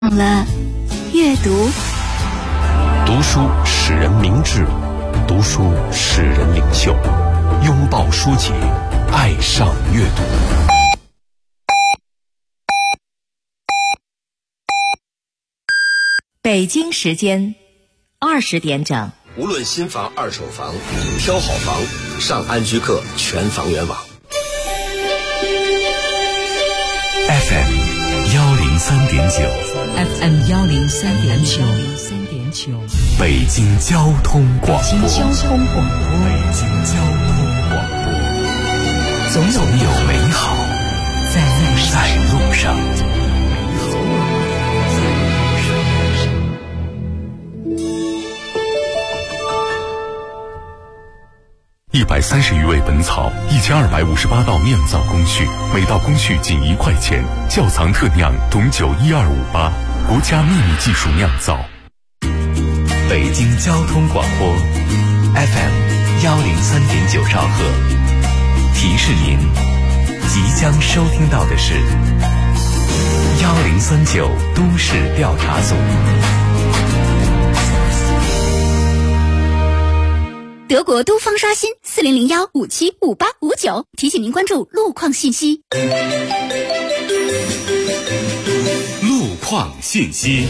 了阅读。 读书使人明智，读书使人领袖。拥抱书籍，爱上阅读。 北京时间20点整。 无论新房、二手房，挑好房，上安居客全房源网。 FM 103.9 FM 103.9， 北京交通广播。总有美好在路上。130余味本草，1258道酿造工序，每道工序仅1块钱。窖藏特酿董酒12588，国家秘密技术酿造。北京交通广播 FM 103.9兆赫，提示您即将收听到的是1039都市调查组。 德国都方刷新4001575859，提醒您关注路况信息。 路况信息。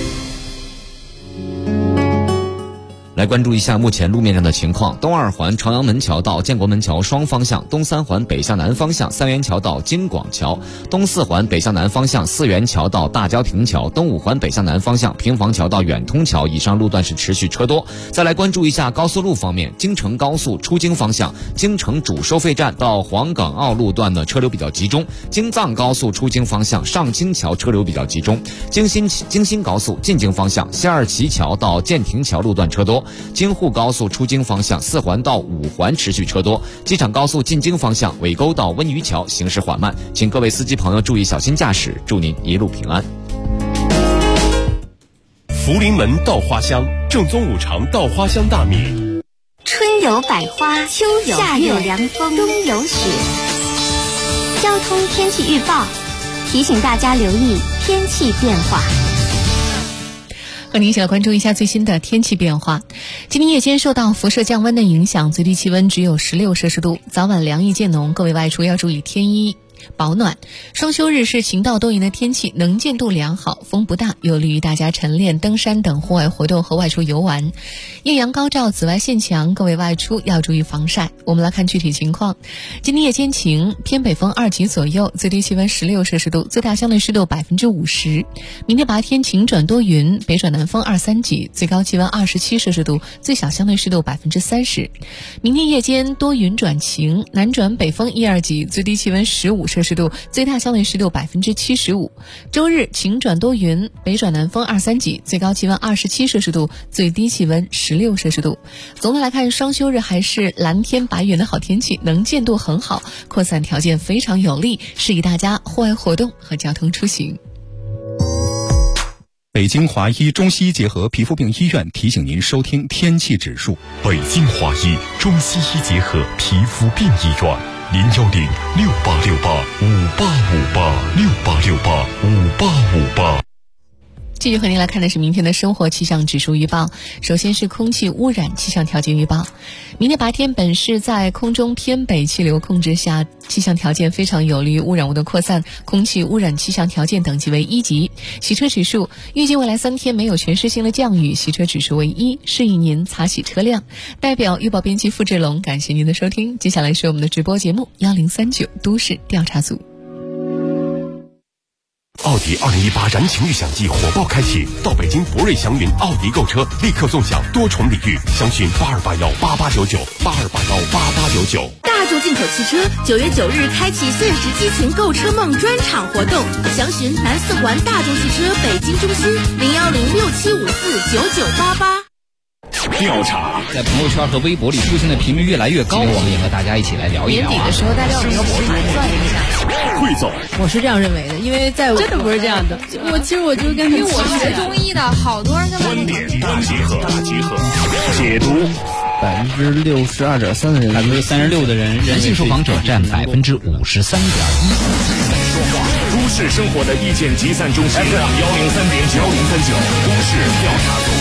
来关注一下目前路面上的情况。东二环朝阳门桥到建国门桥双方向，东三环北向南方向三元桥到京广桥，东四环北向南方向四元桥到大郊亭桥，东五环北向南方向平房桥到远通桥，以上路段是持续车多。再来关注一下高速路方面，京承高速出京方向京承主收费站到黄岗坳路段呢车流比较集中，京藏高速出京方向上清桥车流比较集中，京新高速进京方向西二旗桥到建亭桥路段车多，京沪高速出京方向4环到5环持续车多，机场高速进京方向尾沟到温榆桥行驶缓慢，请各位司机朋友注意小心驾驶，祝您一路平安。 福临门稻花香，正宗五常稻花香大米。 春有百花，秋有夏有凉风，冬有雪。交通天气预报提醒大家留意天气变化。 和您一起来关注一下最新的天气变化。今天夜间受到辐射降温的影响，最低气温只有16摄氏度，早晚凉意渐浓，各位外出要注意添衣保暖。双休日是晴到多云的天气，能见度良好，风不大，有利于大家晨练、登山等户外活动和外出游玩。艳阳高照，紫外线强，各位外出要注意防晒。我们来看具体情况。今天夜间晴，偏北风2级左右，最低气温16摄氏度，最大相对湿度50%。明天白天晴转多云，北转南风2、3级，最高气温27摄氏度，最小相对湿度30%。明天夜间多云转晴，南转北风1、2级，最低气温15摄氏度，最大相对湿度75%。周日晴转多云，北转南风2、3级，最高气温27摄氏度，最低气温16摄氏度。总的来看，双休日还是蓝天白云的好天气，能见度很好，扩散条件非常有利，适宜大家户外活动和交通出行。 北京华医中西医结合皮肤病医院提醒您收听天气指数。 北京华医中西医结合皮肤病医院，0106868585868685858。 继续和您来看的是明天的生活气象指数预报。首先是空气污染气象条件预报。明天白天本市在空中偏北气流控制下，气象条件非常有利于污染物的扩散，空气污染气象条件等级为1级。洗车指数预计未来3天没有全市性的降雨，洗车指数为1，适宜您擦洗车辆。代表预报编辑付志龙，感谢您的收听。接下来是我们的直播节目1039都市调查组。 奥迪2018燃情预享季火爆开启，到北京博瑞祥云奥迪购车，立刻纵享多重礼遇，详询82818899，82818899。 大众进口汽车9月9日开启限时激情购车梦专场活动，详询南四环大众汽车北京中心01067549988。 调查在朋友圈和微博里出现的频率越来越高，我们也和大家一起来聊一聊。 年底的时候，大家有没有博主算一下？ 汇总， 我是这样认为的，因为在真的不是这样的。我就跟因为我学中医的，好多人跟观点大结合，解读。 62.3%的人，36%的人，男性受访者占53.1%。 都市生活的意见集散中心 FM 103.9，都市调查组。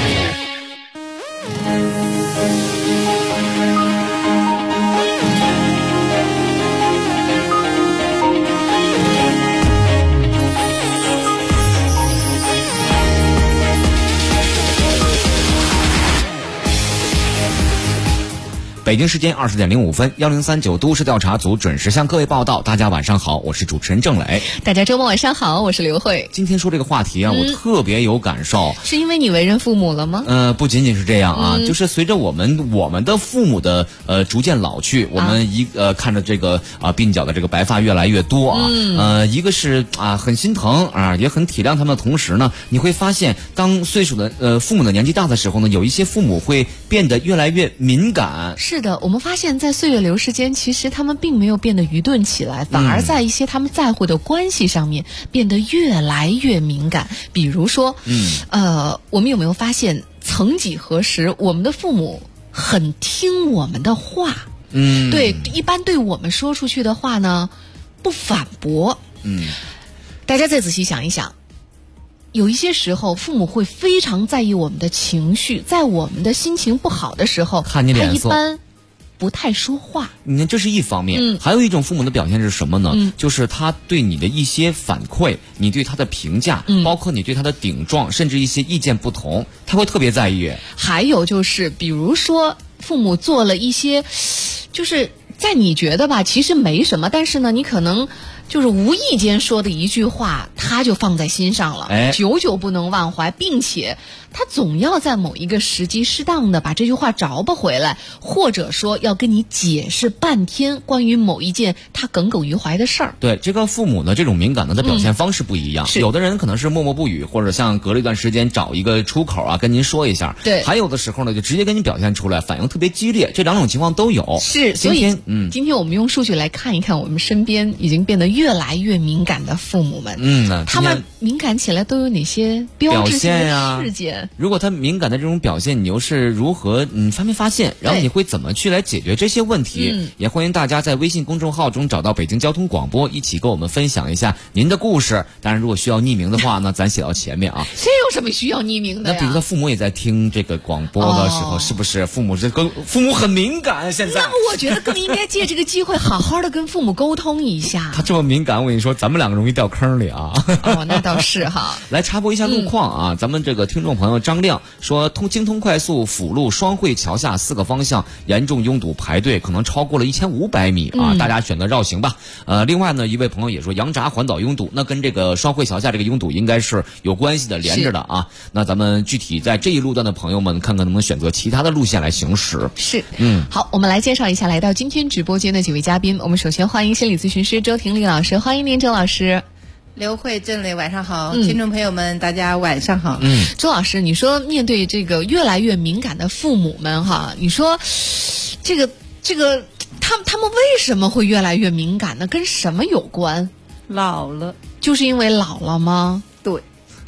北京时间20点05分，1039都市调查组准时向各位报道。大家晚上好，我是主持人郑磊。 大家周末晚上好，我是刘慧。 今天说这个话题啊，我特别有感受。 是因为你为人父母了吗？ 不仅仅是这样啊，就是随着我们的父母的逐渐老去，我们看着这个鬓角的这个白发越来越多啊，一个是很心疼啊，也很体谅他们的同时呢，你会发现当岁数的父母的年纪大的时候呢，有一些父母会变得越来越敏感。 是的，我们发现在岁月流逝间，其实他们并没有变得愚钝起来，反而在一些他们在乎的关系上面变得越来越敏感。比如说，我们有没有发现，曾几何时，我们的父母很听我们的话，对，一般对我们说出去的话呢，不反驳。大家再仔细想一想。有一些时候，父母会非常在意我们的情绪，在我们的心情不好的时候， 看你脸色， 他一般不太说话。 你看，这是一方面，还有一种父母的表现是什么呢？就是他对你的一些反馈，你对他的评价，包括你对他的顶撞，甚至一些意见不同，他会特别在意。 还有就是，比如说父母做了一些，就是在你觉得吧，其实没什么，但是呢，你可能就是无意间说的一句话，他就放在心上了，久久不能忘怀，并且他总要在某一个时机适当的把这句话找不回来，或者说要跟你解释半天关于某一件他耿耿于怀的事儿。 对，这个父母呢，这种敏感呢，的表现方式不一样。有的人可能是默默不语，或者像隔了一段时间找一个出口跟您说一下。 对， 还有的时候呢，就直接跟你表现出来，反应特别激烈。这两种情况都有。 是，所以今天我们用数据来看一看，我们身边已经变得越来越敏感的父母们，他们敏感起来都有哪些标志性的事件？ 如果他敏感的这种表现，你又是如何发没发现？然后你会怎么去来解决这些问题？也欢迎大家在微信公众号中找到北京交通广播，一起跟我们分享一下您的故事。当然，如果需要匿名的话呢，咱写到前面啊。 这有什么需要匿名的呀？ 那比如说父母也在听这个广播的时候，是不是父母很敏感？现在， 那我觉得更应该借这个机会好好的跟父母沟通一下。 他这么敏感，我跟你说，咱们两个容易掉坑里啊。 那倒是哈。 来插播一下路况啊，咱们这个听众朋友张亮说，京通快速辅路双汇桥下4个方向严重拥堵排队，可能超过了1500米啊，大家选择绕行吧。另外呢，一位朋友也说杨闸环岛拥堵，那跟这个双汇桥下这个拥堵应该是有关系的，连着的啊。那咱们具体在这一路段的朋友们，看看能不能选择其他的路线来行驶。 是，好，我们来介绍一下来到今天直播间的几位嘉宾。我们首先欢迎心理咨询师周婷丽老师，欢迎您，周老师。 刘慧、郑磊，晚上好，听众朋友们，大家晚上好。 周老师，你说面对这个越来越敏感的父母们哈，你说这个他们为什么会越来越敏感呢？跟什么有关？ 老了， 就是因为老了吗？ 对。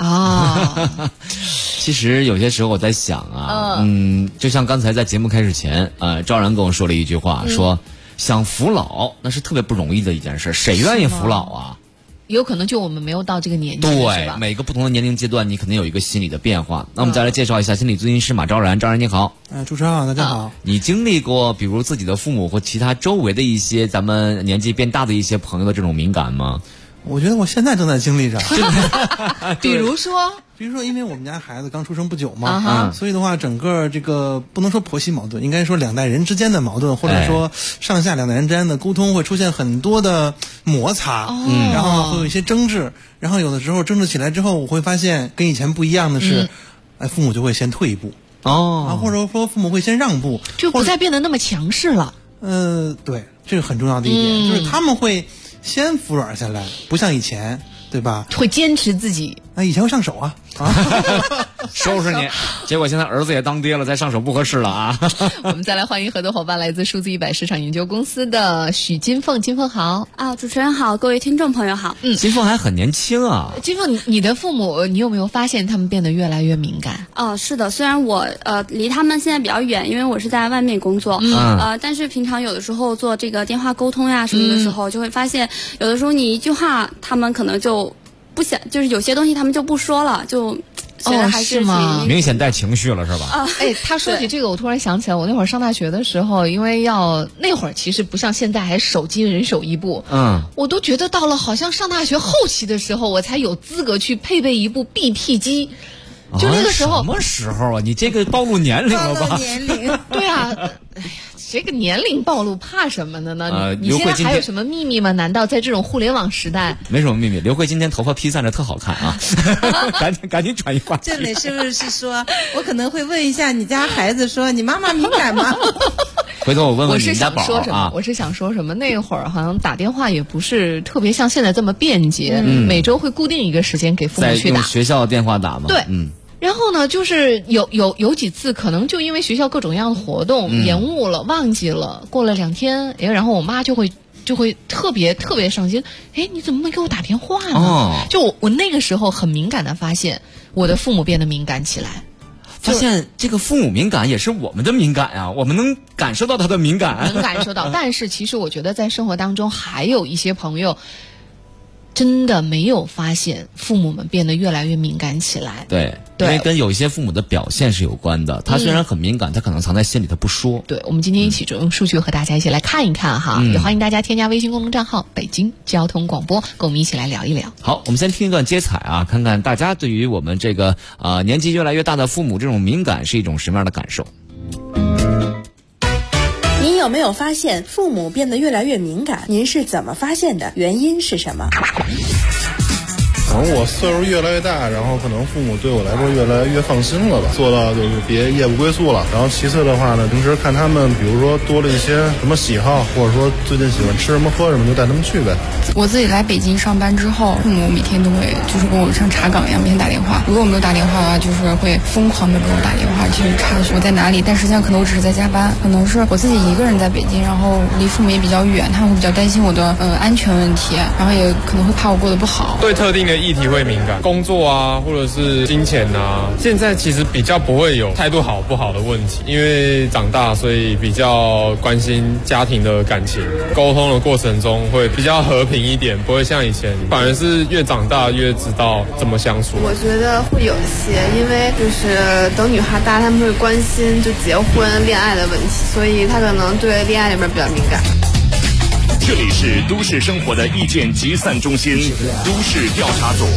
其实有些时候我在想啊，就像刚才在节目开始前，赵然跟我说了一句话，说想服老那是特别不容易的一件事，谁愿意服老啊？ 有可能就我们没有到这个年纪， 对，每个不同的年龄阶段，你肯定有一个心理的变化。那我们再来介绍一下心理咨询师马昭然，昭然你好。 主持人好，大家好。 你经历过比如自己的父母或其他周围的一些咱们年纪变大的一些朋友的这种敏感吗？ 我觉得我现在正在经历着。 比如说， 因为我们家孩子刚出生不久嘛，所以的话，整个这个不能说婆媳矛盾，应该说两代人之间的矛盾，或者说上下两代人之间的沟通会出现很多的摩擦，然后会有一些争执，然后有的时候争执起来之后，我会发现跟以前不一样的是，父母就会先退一步，或者说父母会先让步， 就不再变得那么强势了。 对，这个很重要的一点，就是他们会先服软下来，不像以前，对吧？ 会坚持自己以前会上手啊， 收拾你。结果现在儿子也当爹了，再上手不合适了啊。 我们再来欢迎合作伙伴，来自数字100市场研究公司的许金凤。金凤好啊，主持人好，各位听众朋友好。 金凤还很年轻啊。 金凤，你的父母，你有没有发现他们变得越来越敏感？ 是的，虽然我离他们现在比较远，因为我是在外面工作，但是平常有的时候做这个电话沟通呀什么的时候，就会发现有的时候你一句话，他们可能就不想，就是有些东西他们就不说了，就。还是吗？ 明显带情绪了是吧？ 他说起这个，我突然想起来，我那会儿上大学的时候，因为那会儿其实不像现在还手机人手一部，我都觉得到了好像上大学后期的时候，我才有资格去配备一部 BP 机。就那个时候， 什么时候啊？你这个暴露年龄了吧？ 暴露年龄， 对啊。这个年龄暴露怕什么的呢？你现在还有什么秘密吗？难道在这种互联网时代？ 没什么秘密。刘慧今天头发披散着特好看啊！赶紧转移话题。 这里是不是说，我可能会问一下你家孩子说，你妈妈敏感吗？ 回头我问问你家宝啊。 我是想说什么？那会儿好像打电话也不是特别像现在这么便捷，每周会固定一个时间给父母去打。 在用学校电话打吗？ 对，然后呢，就是有几次可能就因为学校各种各样的活动延误了，忘记了，过了2天，然后我妈就会特别伤心。你怎么没给我打电话呢？就我那个时候很敏感的发现，我的父母变得敏感起来。 发现这个父母敏感也是我们的敏感啊，我们能感受到他的敏感， 能感受到。但是其实我觉得在生活当中还有一些朋友。真的没有发现父母们变得越来越敏感起来。 对，因为跟有一些父母的表现是有关的。他虽然很敏感，他可能藏在心里，他不说。 对，我们今天一起用数据和大家一起来看一看哈，也欢迎大家添加微信公众账号北京交通广播，跟我们一起来聊一聊。 好，我们先听一段接彩啊，看看大家对于我们这个年纪越来越大的父母这种敏感是一种什么样的感受。 您有没有发现父母变得越来越敏感？您是怎么发现的？原因是什么？ 可能我岁数越来越大，然后可能父母对我来说越来越放心了吧，做到就是别夜不归宿了。然后其次的话呢，平时看他们比如说多了一些什么喜好，或者说最近喜欢吃什么喝什么，就带他们去呗。 我自己来北京上班之后，父母每天都会就是跟我像查岗一样每天打电话，如果我没有打电话的话，就是会疯狂的给我打电话去查询我在哪里，但实际上可能我只是在加班，可能是我自己一个人在北京，然后离父母也比较远，他们会比较担心我的安全问题，然后也可能会怕我过得不好。 对特定的议题会敏感，工作啊，或者是金钱啊，现在其实比较不会有态度好不好的问题，因为长大，所以比较关心家庭的感情，沟通的过程中会比较和平一点，不会像以前，反而是越长大越知道怎么相处。 我觉得会有一些，因为就是等女孩大，他们会关心就结婚、恋爱的问题，所以他可能对恋爱里面比较敏感。 这里是都市生活的意见集散中心，都市调查组。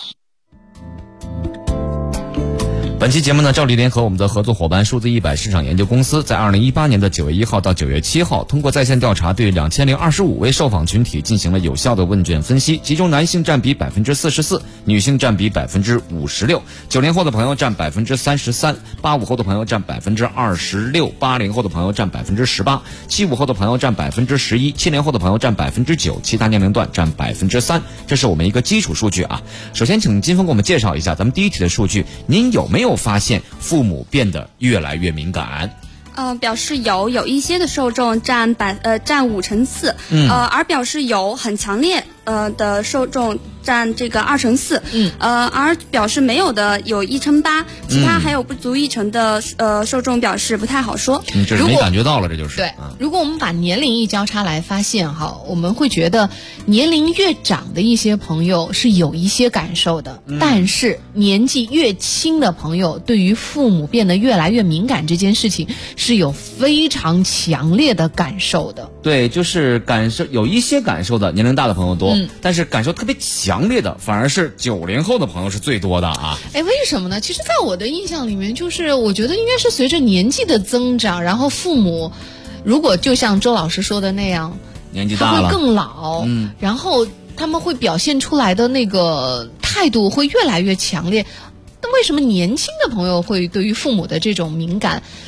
本期节目呢，照例联合我们的合作伙伴数字100市场研究公司，在2018年的9月1号到9月7号，通过在线调查对2025位受访群体进行了有效的问卷分析，其中男性占比44%，女性占比56%，90后的朋友占33%，85后的朋友占26%，80后的朋友占18%，75后的朋友占11%，70后的朋友占9%，其他年龄段占3%。这是我们一个基础数据啊。首先，请金峰给我们介绍一下咱们第一题的数据，您有没有发现父母变得越来越敏感？ 表示有一些的受众占4%，而表示有很强烈的受众占这个2%，而表示没有的有1%8%，其他还有不足1%的受众表示不太好说。 这是没感觉到了，这就是对。如果我们把年龄一交叉来发现哈，我们会觉得年龄越长的一些朋友是有一些感受的，但是年纪越轻的朋友对于父母变得越来越敏感这件事情是有非常强烈的感受的。 对，就是感受有一些感受的年龄大的朋友多，但是感受特别强烈的反而是90后的朋友是最多的啊。 为什么呢？其实在我的印象里面，就是我觉得应该是随着年纪的增长，然后父母如果就像周老师说的那样， 年纪大了他会更老，然后他们会表现出来的那个态度会越来越强烈。那为什么年轻的朋友会对于父母的这种敏感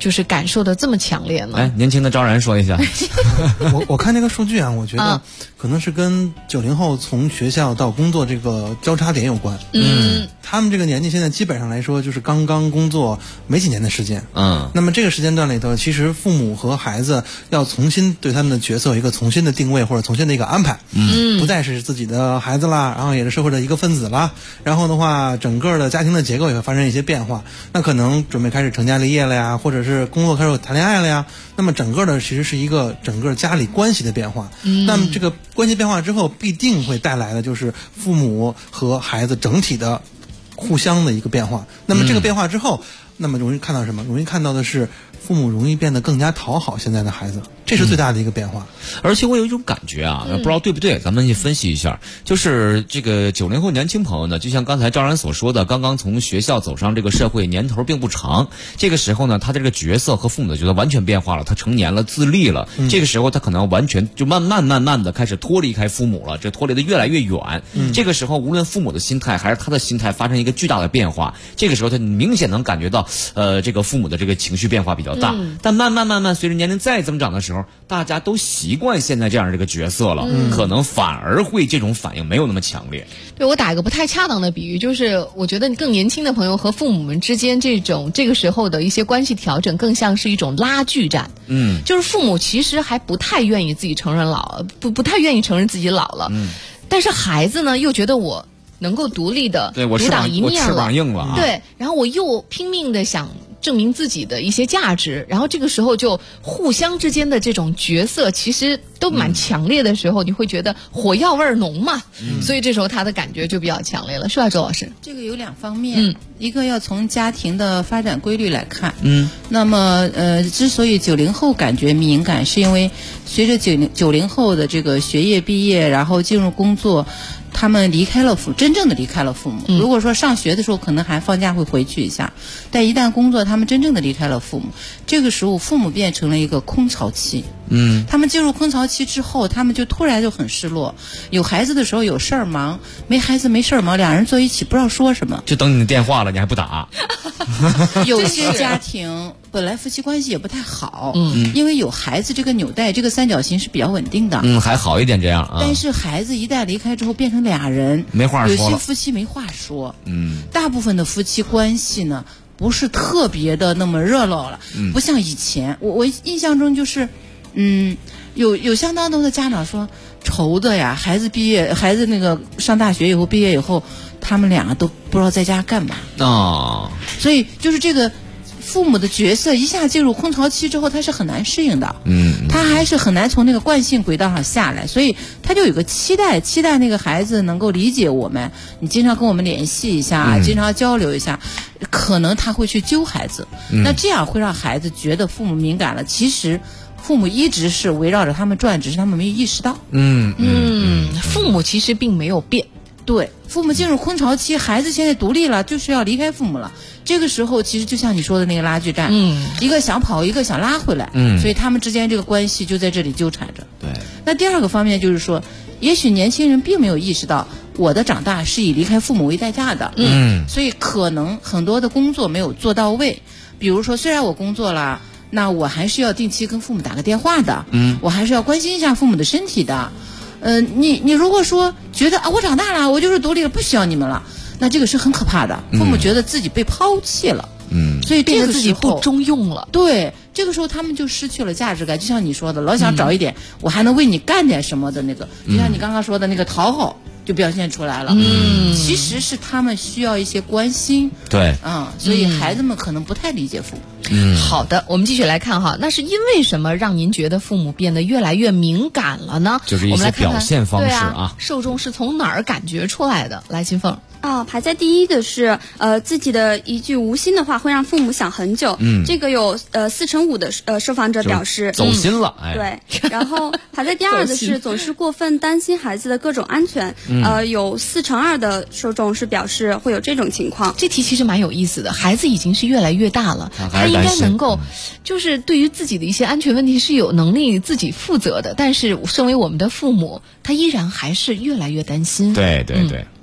就是感受的这么强烈呢？ 年轻的赵然说一下。 我看这个数据啊，我觉得可能是跟90后从学校到工作这个交叉点有关。他们这个年纪现在基本上来说就是刚刚工作没几年的时间。那么这个时间段里头，其实父母和孩子要重新对他们的角色有一个重新的定位或者重新的一个安排。不再是自己的孩子啦，然后也是社会的一个分子啦。然后的话，整个的家庭的结构也会发生一些变化。那可能准备开始成家立业了呀，或者是工作开始谈恋爱了呀。那么整个的其实是一个整个家里关系的变化。那么这个关系变化之后，必定会带来的就是父母和孩子整体的互相的一个变化。那么这个变化之后，那么容易看到什么？容易看到的是父母容易变得更加讨好现在的孩子，这是最大的一个变化。 而且我有一种感觉啊，不知道对不对，咱们去分析一下。就是这个90后年轻朋友呢，就像刚才赵然所说的，刚刚从学校走上这个社会，年头并不长。这个时候呢，他的这个角色和父母的角色完全变化了，他成年了，自立了。这个时候他可能完全就慢慢的开始脱离开父母了，这脱离的越来越远。这个时候无论父母的心态还是他的心态发生一个巨大的变化。这个时候他明显能感觉到这个父母的这个情绪变化比较大。但慢慢随着年龄再增长的时候，大家都习惯现在这样这个角色了，可能反而会这种反应没有那么强烈。 对，我打一个不太恰当的比喻，就是我觉得更年轻的朋友和父母们之间这个时候的一些关系调整，更像是一种拉锯战。就是父母其实还不太愿意自己承认不太愿意承认自己老了，但是孩子呢又觉得我能够独立的独当一面了， 我翅膀硬了。 对，然后我又拼命的想证明自己的一些价值，然后这个时候就互相之间的这种角色其实都蛮强烈的时候，你会觉得火药味浓嘛，所以这时候他的感觉就比较强烈了，是吧，周老师？ 这个有两方面，一个要从家庭的发展规律来看，那么之所以90后感觉敏感，是因为随着90后的这个学业毕业，然后进入工作。他们真正的离开了父母。如果说上学的时候可能还放假会回去一下，但一旦工作，他们真正的离开了父母。这个时候，父母变成了一个空巢期。他们进入空巢期之后，他们就突然就很失落。有孩子的时候有事儿忙，没孩子没事儿忙，两人坐一起不知道说什么， 就等你的电话了，你还不打。 有些家庭本来夫妻关系也不太好，因为有孩子这个纽带，这个三角形是比较稳定的， 还好一点这样啊。 但是孩子一旦离开之后，变成俩人没话说了， 有些夫妻没话说。大部分的夫妻关系呢，不是特别的那么热闹了，不像以前。我印象中就是，有相当多的家长说愁的呀，孩子那个上大学以后毕业以后，他们两个都不知道在家干嘛所以就是这个父母的角色一下进入空巢期之后，他是很难适应的。他还是很难从那个惯性轨道上下来，所以他就有个期待那个孩子能够理解我们，你经常跟我们联系一下，经常交流一下，可能他会去揪孩子。那这样会让孩子觉得父母敏感了，其实父母一直是围绕着他们转，只是他们没有意识到。 父母其实并没有变。 对，父母进入空巢期，孩子现在独立了，就是要离开父母了。这个时候其实就像你说的那个拉锯战，一个想跑，一个想拉回来，所以他们之间这个关系就在这里纠缠着。 对。 那第二个方面就是说，也许年轻人并没有意识到我的长大是以离开父母为代价的，所以可能很多的工作没有做到位。比如说，虽然我工作了，那我还是要定期跟父母打个电话的，我还是要关心一下父母的身体的。你如果说觉得我长大了，我就是独立了，不需要你们了，那这个是很可怕的。父母觉得自己被抛弃了，所以这个时候自己不中用了。 对，这个时候他们就失去了价值感。就像你说的，老想找一点我还能为你干点什么的那个，就像你刚刚说的那个讨好就表现出来了。其实是他们需要一些关心。 对， 所以孩子们可能不太理解父母。 好的，我们继续来看哈，那是因为什么让您觉得父母变得越来越敏感了呢？ 就是一些表现方式啊。 受众是从哪儿感觉出来的？来，金凤。 排在第一的是自己的一句无心的话会让父母想很久。这个有45%的受访者表示走心了。 对，然后排在第二的是总是过分担心孩子的各种安全。有42%的受众是表示会有这种情况。 这题其实蛮有意思的，孩子已经是越来越大了，他应该能够就是对于自己的一些安全问题是有能力自己负责的，但是身为我们的父母，他依然还是越来越担心。 对对对。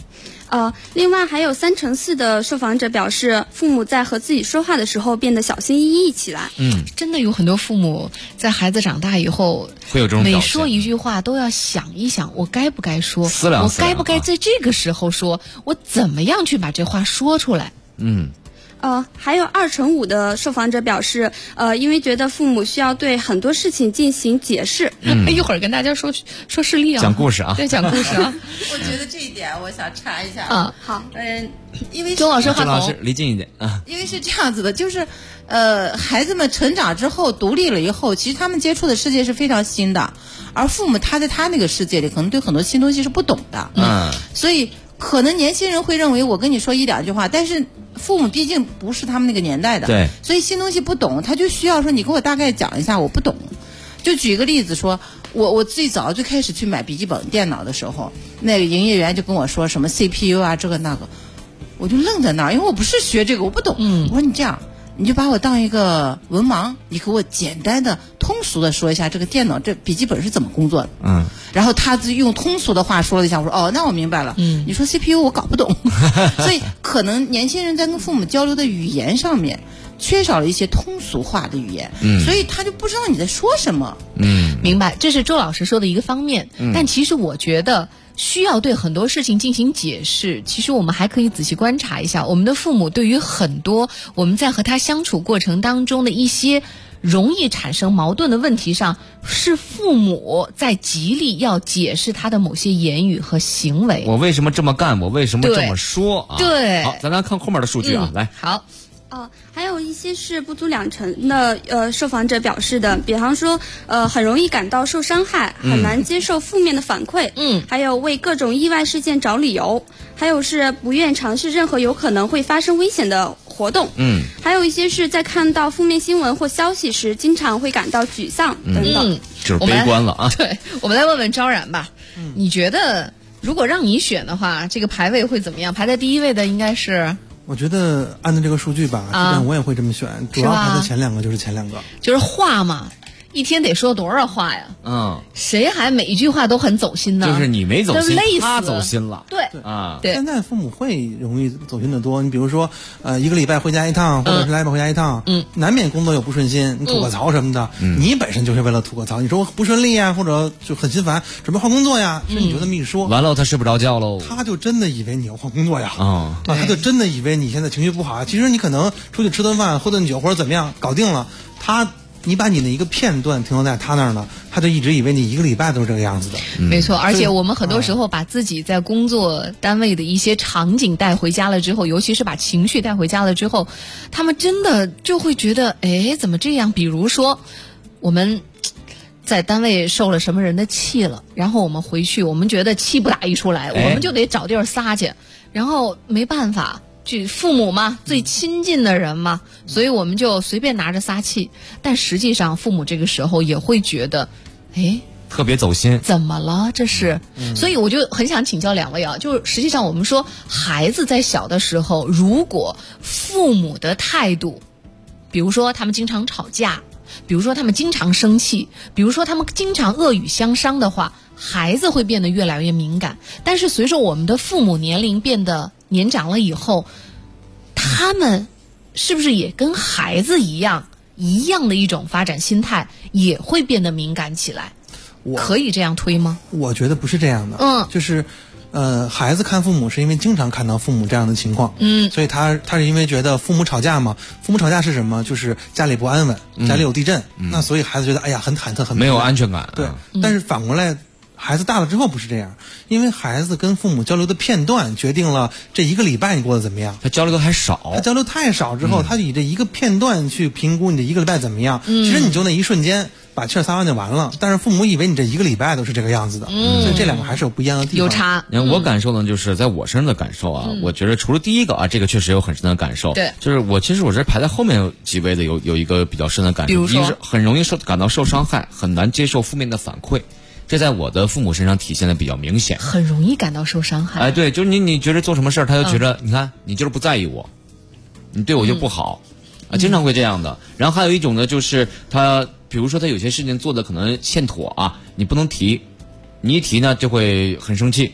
另外还有34%的受访者表示，父母在和自己说话的时候变得小心翼翼起来。 真的有很多父母在孩子长大以后， 会有这种表现， 每说一句话都要想一想，我该不该说， 思量我该不该在这个时候说，我怎么样去把这话说出来。 还有2%的受访者表示，因为觉得父母需要对很多事情进行解释。 一会儿跟大家说事例啊， 讲故事啊， 对，讲故事啊。 我觉得这一点我想插一下啊。 好， 因为周老师话筒， 周老师离近一点啊。 因为是这样子的，就是孩子们成长之后独立了以后，其实他们接触的世界是非常新的，而父母他在他那个世界里可能对很多新东西是不懂的。所以可能年轻人会认为我跟你说1-2句话，但是父母毕竟不是他们那个年代的， 对， 所以新东西不懂，他就需要说你给我大概讲一下，我不懂。就举一个例子说，我最开始去买笔记本电脑的时候，那个营业员就跟我说什么 CPU 啊这个那个，我就愣在那儿，因为我不是学这个，我不懂。我说你这样，你就把我当一个文盲，你给我简单的通俗的说一下这个电脑这笔记本是怎么工作的。然后他用通俗的话说了一下，我说哦，那我明白了。你说 CPU 我搞不懂。所以可能年轻人在跟父母交流的语言上面缺少了一些通俗化的语言，所以他就不知道你在说什么。 明白，这是周老师说的一个方面。但其实我觉得需要对很多事情进行解释，其实我们还可以仔细观察一下我们的父母对于很多我们在和他相处过程当中的一些容易产生矛盾的问题上，是父母在极力要解释他的某些言语和行为。 我为什么这么干？我为什么这么说啊？ 对， 好，咱来看后面的数据啊，来。 好。 还有一些是不足2成的受访者表示的，比方说很容易感到受伤害，很难接受负面的反馈，还有为各种意外事件找理由，还有是不愿尝试任何有可能会发生危险的活动，还有一些是在看到负面新闻或消息时经常会感到沮丧等等， 就是悲观了啊。 对，我们来问问昭然吧，你觉得如果让你选的话，这个排位会怎么样？排在第一位的应该是。 我觉得按照这个数据吧，基本上我也会这么选，主要排在前2个就是前2个， 就是话嘛，一天得说多少话呀？谁还每一句话都很走心呢？ 就是你没走心， 累死他走心了。 对啊， 现在父母会容易走心的多。你比如说，1个礼拜回家一趟，或者是2礼拜回家一趟，难免工作有不顺心，你吐个槽什么的，你本身就是为了吐个槽。你说我不顺利呀，或者就很心烦，准备换工作呀，你就这么一说， 完了他睡不着觉喽， 他就真的以为你要换工作呀，他就真的以为你现在情绪不好啊。其实你可能出去吃顿饭，喝顿酒或者怎么样，搞定了你把你的一个片段停留在他那儿呢，他就一直以为你1个礼拜都是这个样子的。 没错，而且我们很多时候把自己在工作单位的一些场景带回家了之后，尤其是把情绪带回家了之后，他们真的就会觉得，哎，怎么这样？比如说，我们在单位受了什么人的气了，然后我们回去，我们觉得气不打一处来，我们就得找地儿撒去，然后没办法。父母嘛，最亲近的人嘛，所以我们就随便拿着撒气。但实际上，父母这个时候也会觉得，哎， 特别走心， 怎么了？这是，所以我就很想请教2位啊，就是实际上我们说，孩子在小的时候，如果父母的态度，比如说他们经常吵架，比如说他们经常生气，比如说他们经常恶语相伤的话，孩子会变得越来越敏感。但是随着我们的父母年龄变得年长了以后，他们是不是也跟孩子一样的一种发展心态，也会变得敏感起来？可以这样推吗？ 我觉得不是这样的，就是孩子看父母是因为经常看到父母这样的情况，所以他是因为觉得父母吵架嘛，父母吵架是什么？就是家里不安稳，家里有地震，那所以孩子觉得哎呀很忐忑，很没有安全感。 对，但是反过来。孩子大了之后不是这样，因为孩子跟父母交流的片段决定了这1个礼拜你过得怎么样。 他交流的还少， 他交流太少之后，他以这1个片段去评估你这1个礼拜怎么样。其实你就那一瞬间把气儿撒完就完了，但是父母以为你这1个礼拜都是这个样子的，所以这2个还是有不一样的地方。 有差。 我感受呢，就是在我身上的感受啊，我觉得除了第一个啊，这个确实有很深的感受。 对， 就是其实我这排在后面几位的有一个比较深的感受， 比如说一是很容易感到受伤害，很难接受负面的反馈。这在我的父母身上体现的比较明显， 很容易感到受伤害。 哎，对，就是你觉得做什么事儿，他就觉得，你看你就是不在意我，你对我就不好，经常会这样的。然后还有一种呢，就是他，比如说他有些事情做的可能欠妥啊，你不能提，你一提呢就会很生气，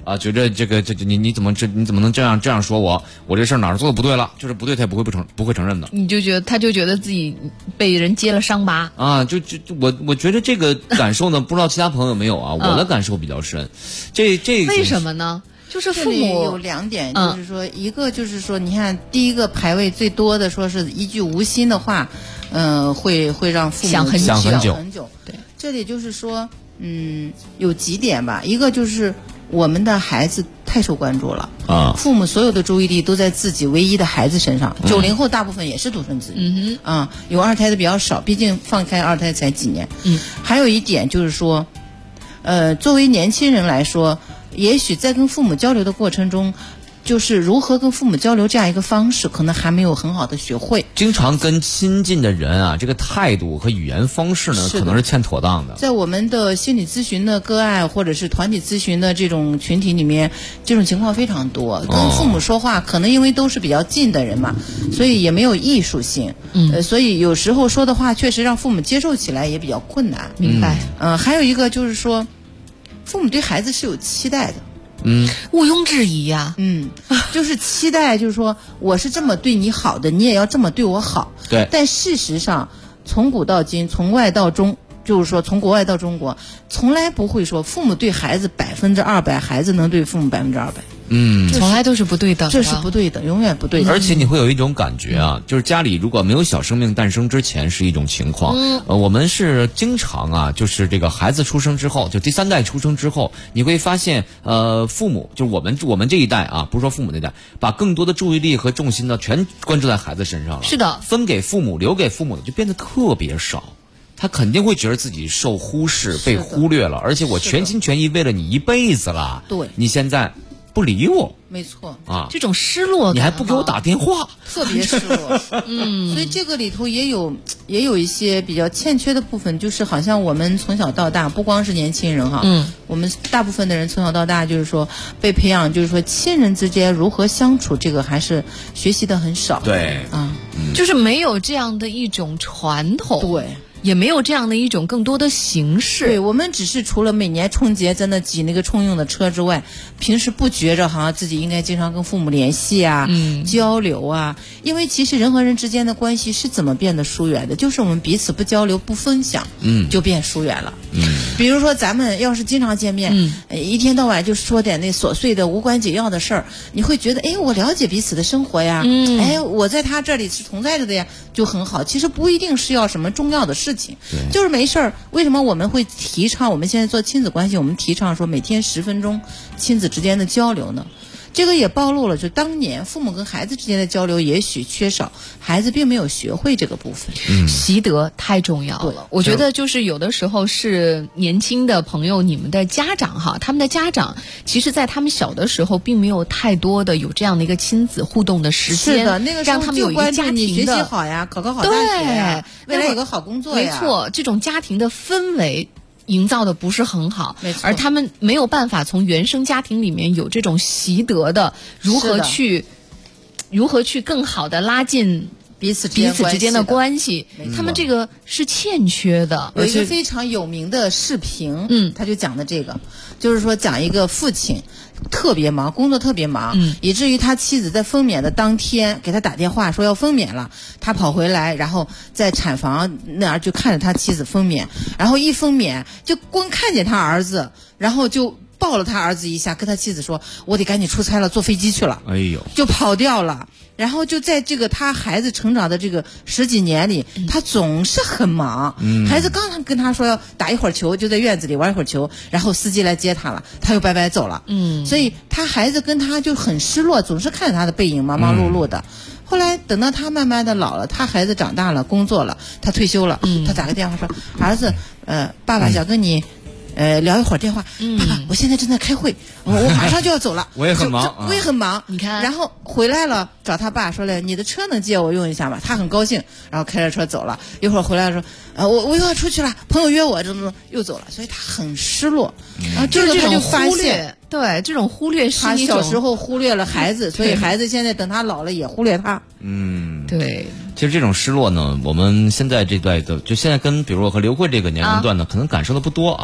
啊，觉得你怎么能这样说我这事儿哪儿做的不对了，就是不对，他也不会承认的。 他就觉得自己被人揭了伤疤啊，我觉得这个感受呢，不知道其他朋友有没有啊？我的感受比较深，这为什么呢？就是父母有2点，就是说，一个就是说，你看第一个排位最多的，说是一句无心的话，会让父母想很久。对，这里就是说，有几点吧，一个就是我们的孩子太受关注了啊，父母所有的注意力都在自己唯一的孩子身上。90后大部分也是独生子女，有2胎的比较少，毕竟放开2胎才几年。还有一点就是说，作为年轻人来说。也许在跟父母交流的过程中，就是如何跟父母交流这样一个方式，可能还没有很好的学会。 经常跟亲近的人啊，这个态度和语言方式呢，可能是欠妥当的。 在我们的心理咨询的个案或者是团体咨询的这种群体里面，这种情况非常多。跟父母说话，可能因为都是比较近的人嘛，所以也没有艺术性。所以有时候说的话，确实让父母接受起来也比较困难。 明白。 还有一个就是说。父母对孩子是有期待的， 毋庸置疑呀。 就是期待，就是说我是这么对你好的，你也要这么对我好。 对。 但事实上，从古到今，从外到中，就是说从国外到中国，从来不会说父母对孩子200%，孩子能对父母200%。 从来都是不对等的， 这是不对的，永远不对的。 而且你会有一种感觉啊，就是家里如果没有小生命诞生之前是一种情况，我们是经常啊，就是这个孩子出生之后，就第3代出生之后，你会发现，父母就我们这一代啊，不是说父母那代，把更多的注意力和重心呢全关注在孩子身上了。 是的， 分给父母、留给父母的就变得特别少。他肯定会觉得自己受忽视、被忽略了，而且我全心全意为了你一辈子了， 对， 你现在不理我， 没错啊， 这种失落感， 你还不给我打电话， 特别失落。所以这个里头也有一些比较欠缺的部分，就是好像我们从小到大，不光是年轻人哈，我们大部分的人从小到大就是说被培养，就是说亲人之间如何相处，这个还是学习的很少。 对， 就是没有这样的一种传统。 对。 也没有这样的一种更多的形式。 对，我们只是除了每年春节在那挤那个春运的车之外，平时不觉着好像自己应该经常跟父母联系啊，交流啊。因为其实人和人之间的关系是怎么变得疏远的？就是我们彼此不交流、不分享，就变疏远了。比如说咱们要是经常见面，一天到晚就说点那琐碎的无关紧要的事儿，你会觉得哎，我了解彼此的生活呀，哎，我在他这里是存在着的呀，就很好。其实不一定是要什么重要的事情，就是没事儿。为什么我们会提倡我们现在做亲子关系，我们提倡说每天10分钟亲子之间的交流呢？这个也暴露了，就当年父母跟孩子之间的交流也许缺少，孩子并没有学会这个部分。 习得太重要了。我觉得就是有的时候是年轻的朋友，你们的家长哈，他们的家长其实在他们小的时候并没有太多的有这样的一个亲子互动的时间， 是的，那个时候让他们有一个家庭的你学习好呀，考个好大学呀，未来有个好工作呀。 没错，这种家庭的氛围营造的不是很好， 没错， 而他们没有办法从原生家庭里面有这种习得的如何去更好的拉近彼此之间的关系，他们这个是欠缺的。 有一个非常有名的视频，他就讲的这个，就是说讲一个父亲特别忙，工作特别忙，以至于他妻子在分娩的当天给他打电话说要分娩了，他跑回来，然后在产房那儿就看着他妻子分娩，然后一分娩就光看见他儿子，然后就抱了他儿子一下，跟他妻子说我得赶紧出差了，坐飞机去了， 哎呦， 就跑掉了。然后就在这个他孩子成长的这个10几年里，他总是很忙。孩子刚跟他说要打一会儿球，就在院子里玩一会儿球，然后司机来接他了，他又拜拜走了。所以他孩子跟他就很失落，总是看着他的背影忙忙碌碌的。后来等到他慢慢的老了，他孩子长大了，工作了，他退休了，他打个电话说儿子，爸爸想跟你聊一会儿电话，爸爸，我现在正在开会，我马上就要走了。 我也很忙， 我也很忙。 你看， 然后回来了，找他爸说了，你的车能借我用一下吗？他很高兴，然后开着车走了。一会儿回来说，我又要出去了，朋友约我，怎么又走了。所以他很失落。然后这个他就发现， 对这种忽略是他小时候忽略了孩子，所以孩子现在等他老了也忽略他。 对。 其实这种失落呢，我们现在这代的，就现在跟比如我和刘慧这个年龄段呢，可能感受的不多啊。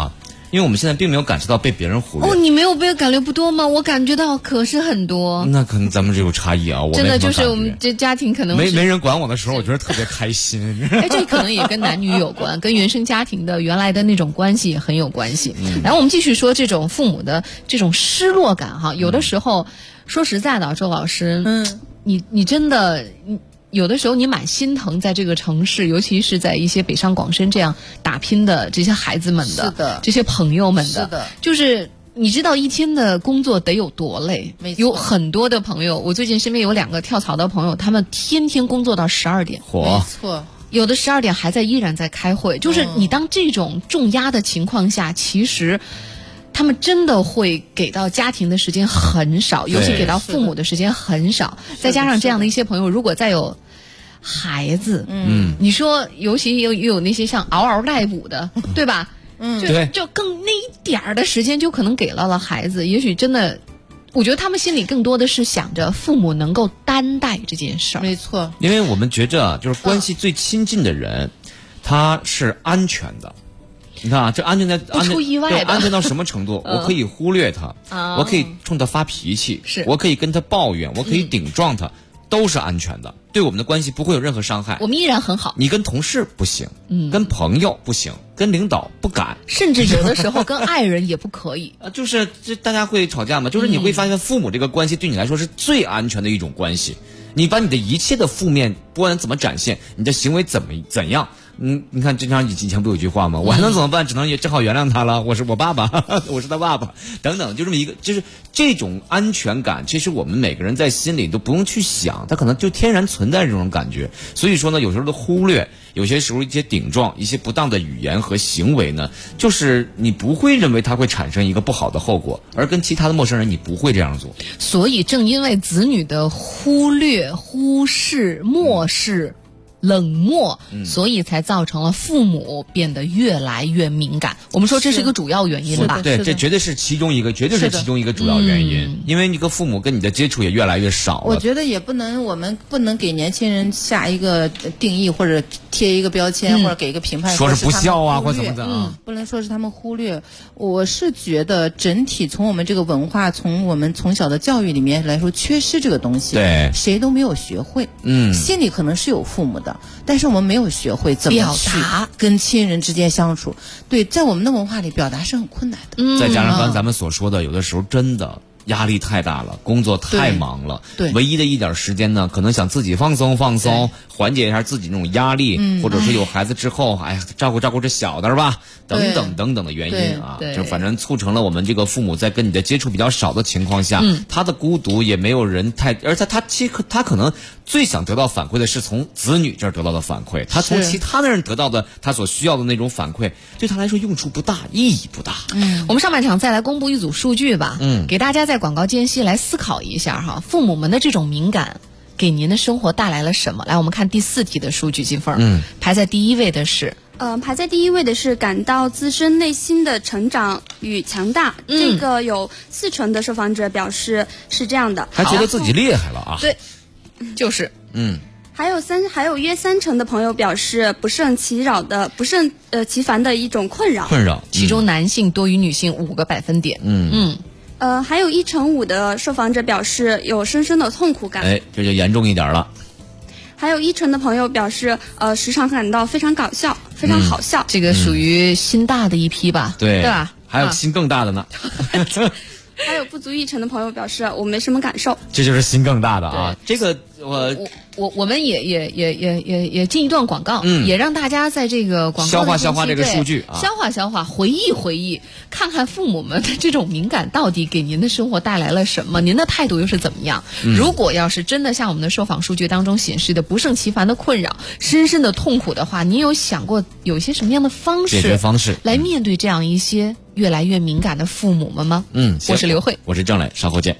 因为我们现在并没有感受到被别人忽略。 哦，你没有被感觉不多吗？我感觉到可是很多。 那可能咱们这有差异啊，我真的就是我们这家庭可能没人管我的时候，我觉得特别开心。 哎，这可能也跟男女有关，跟原生家庭的原来的那种关系也很有关系。然后我们继续说这种父母的这种失落感哈，有的时候说实在的，周老师，你真的有的时候你蛮心疼在这个城市，尤其是在一些北上广深这样打拼的这些孩子们的， 是的， 这些朋友们的， 是的， 就是你知道一天的工作得有多累？有很多的朋友，我最近身边有2个跳槽的朋友，他们天天工作到12点， 没错， 有的12点依然在开会。就是你当这种重压的情况下，其实他们真的会给到家庭的时间很少，尤其给到父母的时间很少。再加上这样的一些朋友，如果再有孩子，你说尤其有那些像嗷嗷待哺的，对吧？就更那一点儿的时间就可能给了孩子，也许真的，我觉得他们心里更多的是想着父母能够担待这件事儿。 没错， 因为我们觉着就是关系最亲近的人，他是安全的。你看啊，这安全在不出意外的， 安全到什么程度？我可以忽略他，我可以冲他发脾气，我可以跟他抱怨，我可以顶撞他，都是安全的，对我们的关系不会有任何伤害。 我们依然很好。 你跟同事不行，跟朋友不行，跟领导不敢， 甚至有的时候跟爱人也不可以。 就是这大家会吵架嘛，就是你会发现父母这个关系对你来说是最安全的一种关系。你把你的一切的负面，不管怎么展现，你的行为怎样。你看，经常以前不有句话吗？我还能怎么办？只能也只好原谅他了。我是我爸爸，我是他爸爸，等等，就这么一个，就是这种安全感，其实我们每个人在心里都不用去想，他可能就天然存在这种感觉。所以说呢，有时候的忽略，有些时候一些顶撞，一些不当的语言和行为呢，就是你不会认为它会产生一个不好的后果，而跟其他的陌生人你不会这样做。 所以正因为子女的忽略、忽视、漠视、冷漠，所以才造成了父母变得越来越敏感。我们说这是一个主要原因吧？ 对，这绝对是其中一个，绝对是其中一个主要原因。因为你跟父母跟你的接触也越来越少了。 我觉得我们不能给年轻人下一个定义，或者贴一个标签，或者给一个评判， 说是不孝啊，或怎么的。 不能说是他们忽略。我是觉得整体从我们这个文化，从我们从小的教育里面来说，缺失这个东西。 对， 谁都没有学会。心里可能是有父母的。但是我们没有学会怎么去跟亲人之间相处。对，在我们的文化里，表达是很困难的。 再加上刚才咱们所说的，有的时候真的压力太大了，工作太忙了， 对， 唯一的一点时间呢，可能想自己放松，缓解一下自己那种压力，或者是有孩子之后，照顾这小的是吧？等等的原因啊，就反正促成了我们这个父母在跟你的接触比较少的情况下，他的孤独也没有人而且他可能最想得到反馈的是从子女这儿得到的反馈，他从其他的人得到的他所需要的那种反馈，对他来说用处不大，意义不大。 我们上半场再来公布一组数据吧，给大家在广告间隙来思考一下哈，父母们的这种敏感给您的生活带来了什么？来，我们看第4题的数据，金凤，排在第1位的是。 排在第1位的是感到自身内心的成长与强大，这个有40%的受访者表示是这样的， 还觉得自己厉害了啊？ 对，就是， 还有约30%的朋友表示不胜其烦的一种困扰， 其中男性多于女性5个百分点， 还有1%5的受访者表示有深深的痛苦感， 这就严重一点了。 还有1%的朋友表示，时常感到非常搞笑，非常好笑。 这个属于心大的一批吧？ 对吧？ 还有心更大的呢。 还有不足1%的朋友表示，我没什么感受。 这就是心更大的啊！这个我们也进一段广告，也让大家在这个广告消化这个数据啊， 消化，回忆，看看父母们的这种敏感到底给您的生活带来了什么，您的态度又是怎么样？如果要是真的像我们的受访数据当中显示的不胜其烦的困扰，深深的痛苦的话，您有想过有一些什么样的解决方式来面对这样一些越来越敏感的父母们吗？我是刘慧， 我是郑磊，稍后见。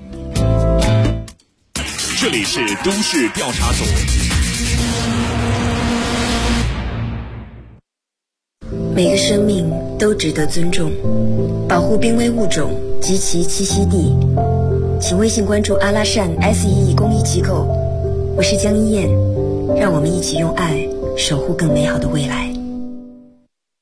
这里是都市调查组。 每个生命都值得尊重，保护濒危物种及其栖息地。请微信关注阿拉善 SEE 公益机构，我是江一燕，让我们一起用爱守护更美好的未来。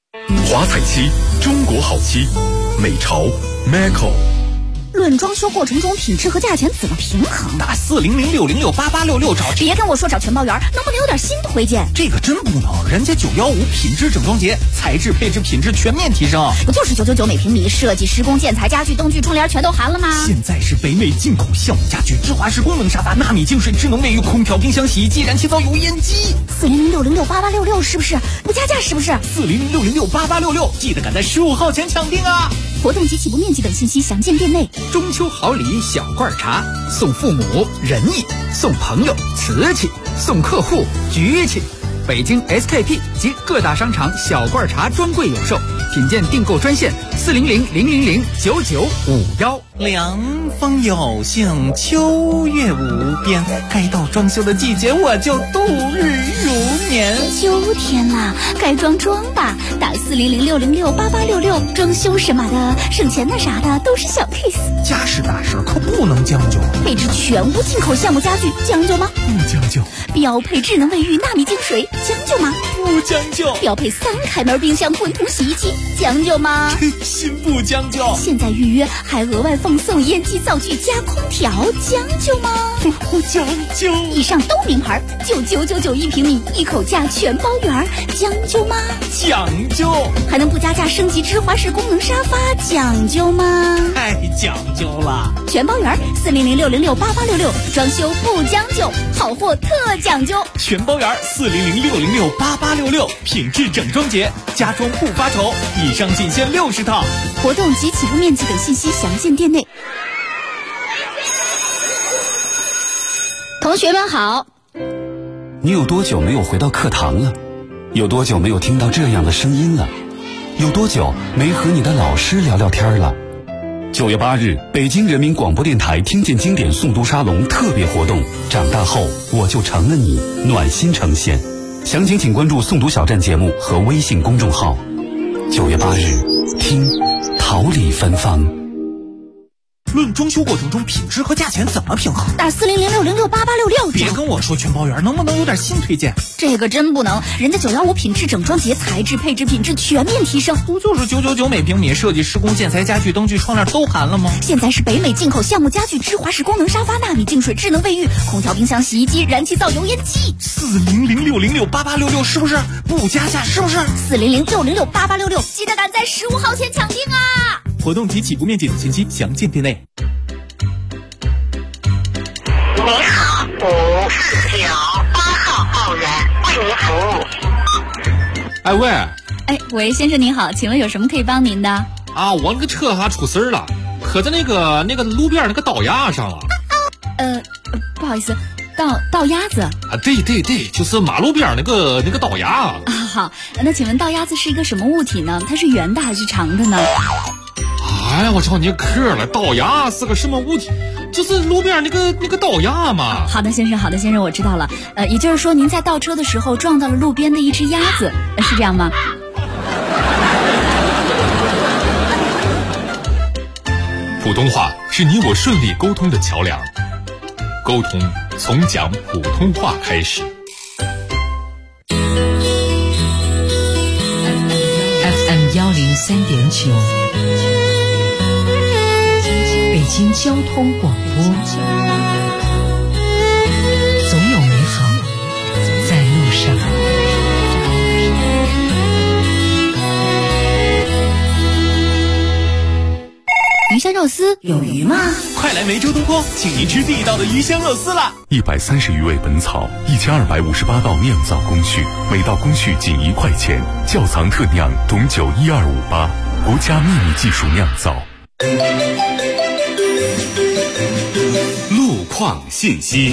华彩漆，中国好漆，美潮 Maco。 论装修过程中品质和价钱怎么平衡？ 打400668866找。 别跟我说找全包圆，能不能有点新推荐？ 这个真不能，人家915品质整装节，材质配置品质全面提升。 不就是999每平米，设计施工建材家具灯具窗帘全都含了吗？ 现在是北美进口项目家具，芝华士功能沙发，纳米净水智能卫浴，空调冰箱洗衣机，燃气灶油烟机。 400668866是不是？不加价是不是 ？400668866，记得赶在15号前抢定啊！ 活动及起步面积等信息详见店内。 中秋好礼小罐茶，送父母仁义，送朋友瓷器，送客户局气。北京 SKP 及各大商场小罐茶专柜有售，品鉴订购专线40000009951。凉风有幸，秋月无边，该到装修的季节，我就度日如年。 秋天啦，该装吧，打400668866，装修什么的，省钱的啥的都是小 case。 家事大事可不能将就， 配置全屋进口项目家具，将就吗？ 不将就。 标配智能卫浴纳米净水，将就吗？ 不将就。 标配3开门冰箱滚筒洗衣机，将就吗？ 心不将就。 现在预约还额外奉送烟机灶具加空调，将就吗？ 不将就。 以上都名牌，就999一平米，一口价全包圆，将就吗？ 讲究。 还能不加价升级芝华士功能沙发，讲究吗？ 太讲究了。 全包圆400668866，装修不将就，好货特讲究。 全包圆400668866，品质整装节，家装不发愁。以上仅限60套。 活动及起步面积等信息详见店内。同学们好。 你有多久没有回到课堂了？有多久没有听到这样的声音了？有多久没和你的老师聊聊天了？9月8日，北京人民广播电台听见经典诵读沙龙特别活动，长大后我就成了你，暖心呈现。详情请关注诵读小站节目和微信公众号。9月8日，听桃李芬芳。 论装修过程中品质和价钱怎么平衡？ 打400668866。 别跟我说全包圆，能不能有点新推荐？ 这个真不能，人家915品质整装节，材质配置品质全面提升。 不就是999每平米，设计施工建材家具灯具窗帘都含了吗？ 现在是北美进口项目家具，芝华士功能沙发，纳米净水智能卫浴，空调冰箱洗衣机，燃气灶油烟机。 400668866是不是？不加价是不是 ？400668866，记得赶在15号前抢定啊！ 活动及起步面积等信息详见店内。 您好，549，8号报员为您服务。 哎喂， 喂，先生您好，请问有什么可以帮您的？ 啊，我那个车出事儿了，可在那个路边那个道牙上了。 不好意思，道鸭子啊？ 对，就是马路边那个道牙啊。 好，那请问道鸭子是一个什么物体呢？它是圆的还是长的呢？ 哎，我找你客了，道牙是个什么物体？就是路边那个道牙嘛。 好的，先生，我知道了。也就是说，您在倒车的时候撞到了路边的一只鸭子，是这样吗？ 普通话是你我顺利沟通的桥梁，沟通从讲普通话开始。 FM 103.9，北京交通广播，总有美好在路上。 鱼香肉丝有鱼吗？ 快来梅州东坡，请您吃地道的鱼香肉丝啦 ！130余味本草，1258道酿造工序，每道工序仅1块钱，窖藏特酿董酒12588，国家秘密技术酿造。 路况信息。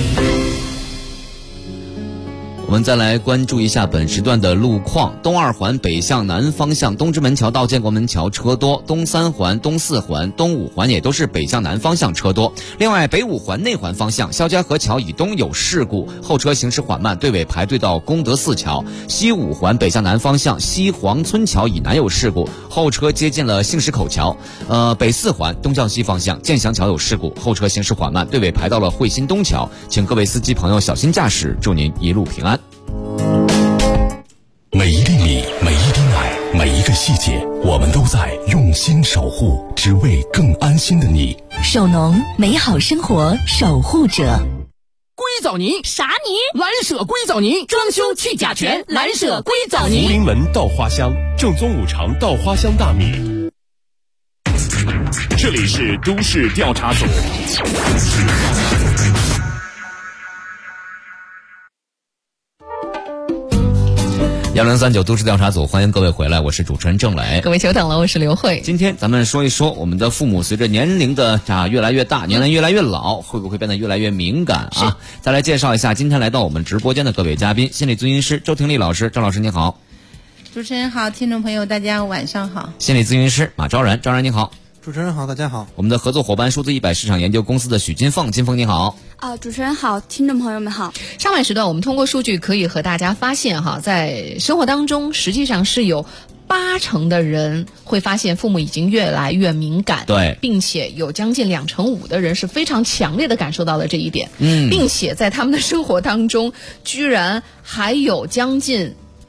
我们再来关注一下本时段的路况。东2环北向南方向东直门桥到建国门桥车多，东3环、东4环、东5环也都是北向南方向车多。另外北5环内环方向肖家河桥以东有事故，后车行驶缓慢，队尾排队到功德寺桥。西5环北向南方向西黄村桥以南有事故，后车接近了杏石口桥。北4环东向西方向建祥桥有事故，后车行驶缓慢，队尾排到了汇新东桥。请各位司机朋友小心驾驶，祝您一路平安。 每一粒米，每一滴奶，每一个细节，我们都在用心守护，只为更安心的你。 首农，美好生活守护者。 硅藻泥啥泥？ 蓝舍硅藻泥，装修去甲醛，蓝舍硅藻泥。 福临门稻花香，正宗五常稻花香大米。这里是都市调查组。 1039都市调查组，欢迎各位回来，我是主持人郑磊。 各位久等了，我是刘慧。 今天咱们说一说我们的父母随着年龄的越来越大，年龄越来越老，会不会变得越来越敏感啊？再来介绍一下今天来到我们直播间的各位嘉宾，心理咨询师周婷丽老师，周老师你好。 主持人好，听众朋友大家晚上好。 心理咨询师马昭然，昭然你好。 主持人好，大家好。 我们的合作伙伴数字100市场研究公司的许金凤，金凤你好。 主持人好，听众朋友们好。 上半时段我们通过数据可以和大家发现在生活当中实际上是有80%的人会发现父母已经越来越敏感， 对， 并且有将近2/5的人是非常强烈的感受到了这一点，并且在他们的生活当中，居然还有将近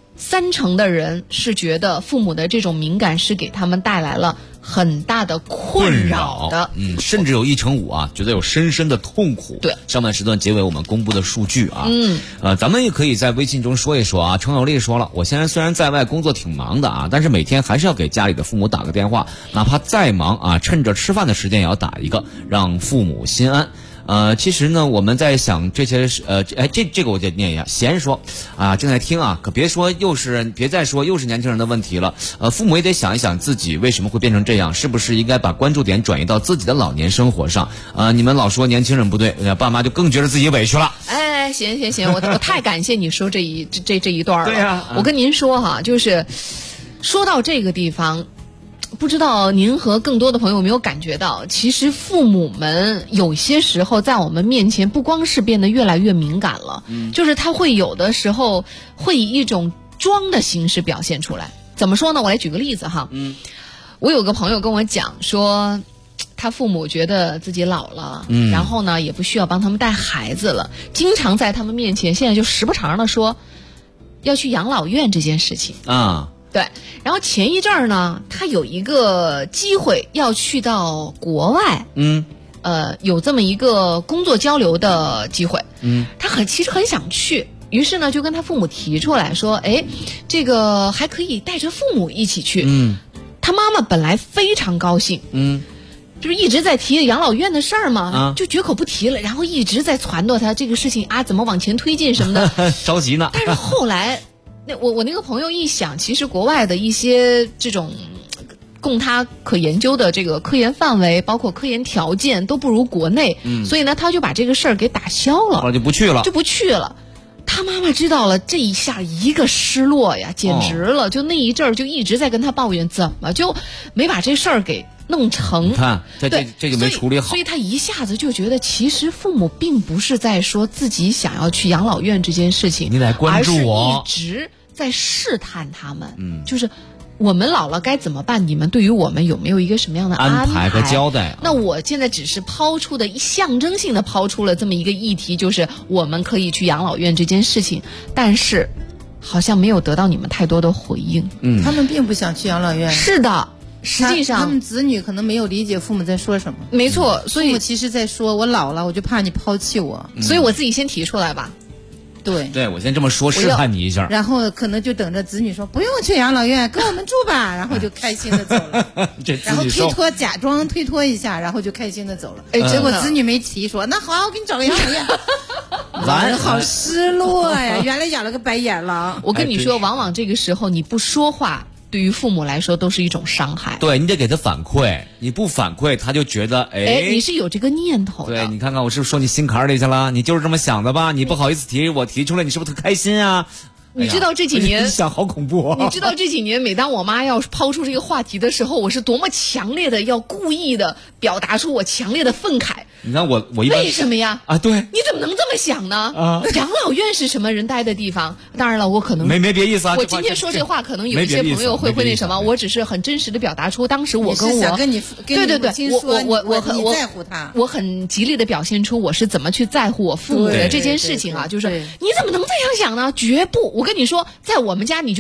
30%的人是觉得父母的这种敏感是给他们带来了很大的困扰的， 甚至有1/5觉得有深深的痛苦。 对， 上半时段结尾我们公布的数据咱们也可以在微信中说一说啊。程有丽说了，我现在虽然在外工作挺忙的但是每天还是要给家里的父母打个电话，哪怕再忙趁着吃饭的时间也要打一个，让父母心安。其实呢，我们在想这些这个我就念一下。贤说正在听可别再说又是年轻人的问题了。父母也得想一想自己为什么会变成这样，是不是应该把关注点转移到自己的老年生活上？你们老说年轻人不对，爸妈就更觉得自己委屈了。 行，我太感谢你说这一段了。 对呀， 我跟您说就是说到这个地方。不知道您和更多的朋友有没有感觉到，其实父母们有些时候在我们面前不光是变得越来越敏感了，就是他会有的时候会以一种装的形式表现出来。怎么说呢？我来举个例子哈。我有个朋友跟我讲说，他父母觉得自己老了，然后呢也不需要帮他们带孩子了，经常在他们面前现在就时不常的说要去养老院这件事情对，然后前一阵儿呢，他有一个机会要去到国外，有这么一个工作交流的机会，他其实很想去，于是呢就跟他父母提出来说，这个还可以带着父母一起去。他妈妈本来非常高兴，就是一直在提养老院的事儿嘛，就绝口不提了，然后一直在撺掇他这个事情怎么往前推进什么的， 着急呢。 但是后来。我那个朋友一想，其实国外的一些这种供他可研究的这个科研范围，包括科研条件都不如国内，所以呢，他就把这个事儿给打消了， 后来就不去了。 他妈妈知道了，这一下一个失落呀，简直了！就那一阵儿就一直在跟他抱怨，怎么就没把这事儿给弄成？ 你看，这就没处理好， 所以他一下子就觉得，其实父母并不是在说自己想要去养老院这件事情， 你得关注我， 而是一直在试探他们，就是我们老了该怎么办？你们对于我们有没有一个什么样的安排和交代？ 那我现在只是抛出的象征性的抛出了这么一个议题，就是我们可以去养老院这件事情，但是好像没有得到你们太多的回应。 他们并不想去养老院。 是的。实际上他们子女可能没有理解父母在说什么。 没错，所以父母其实在说，我老了，我就怕你抛弃我， 所以我自己先提出来吧。 对， 我先这么说，试探你一下， 然后可能就等着子女说不用去养老院，跟我们住吧，然后就开心的走了。然后假装推脱一下，然后就开心的走了。结果子女没提说，那好，我给你找个养老院。人好失落呀，原来养了个白眼狼。 我跟你说，往往这个时候你不说话，对于父母来说都是一种伤害。 对，你得给他反馈，你不反馈他就觉得你是有这个念头的。 对，你看看我是不是说你心坎里去了？你就是这么想的吧？你不好意思提，我提出来，你是不是特开心啊？ 你知道这几年想好恐怖你知道这几年每当我妈要抛出这个话题的时候，我是多么强烈的要故意的表达出我强烈的愤慨。 你看我一般为什么呀？ 对， 你怎么能这么想呢？养老院是什么人待的地方？当然了，我可能没别意思我今天说这话，可能有一些朋友会那什么。我只是很真实的表达出当时我跟我想跟你对， 我在乎他， 我很极力的表现出我是怎么去在乎我父母的这件事情啊。就是你怎么能这样想呢？绝不！我跟你说，在我们家你就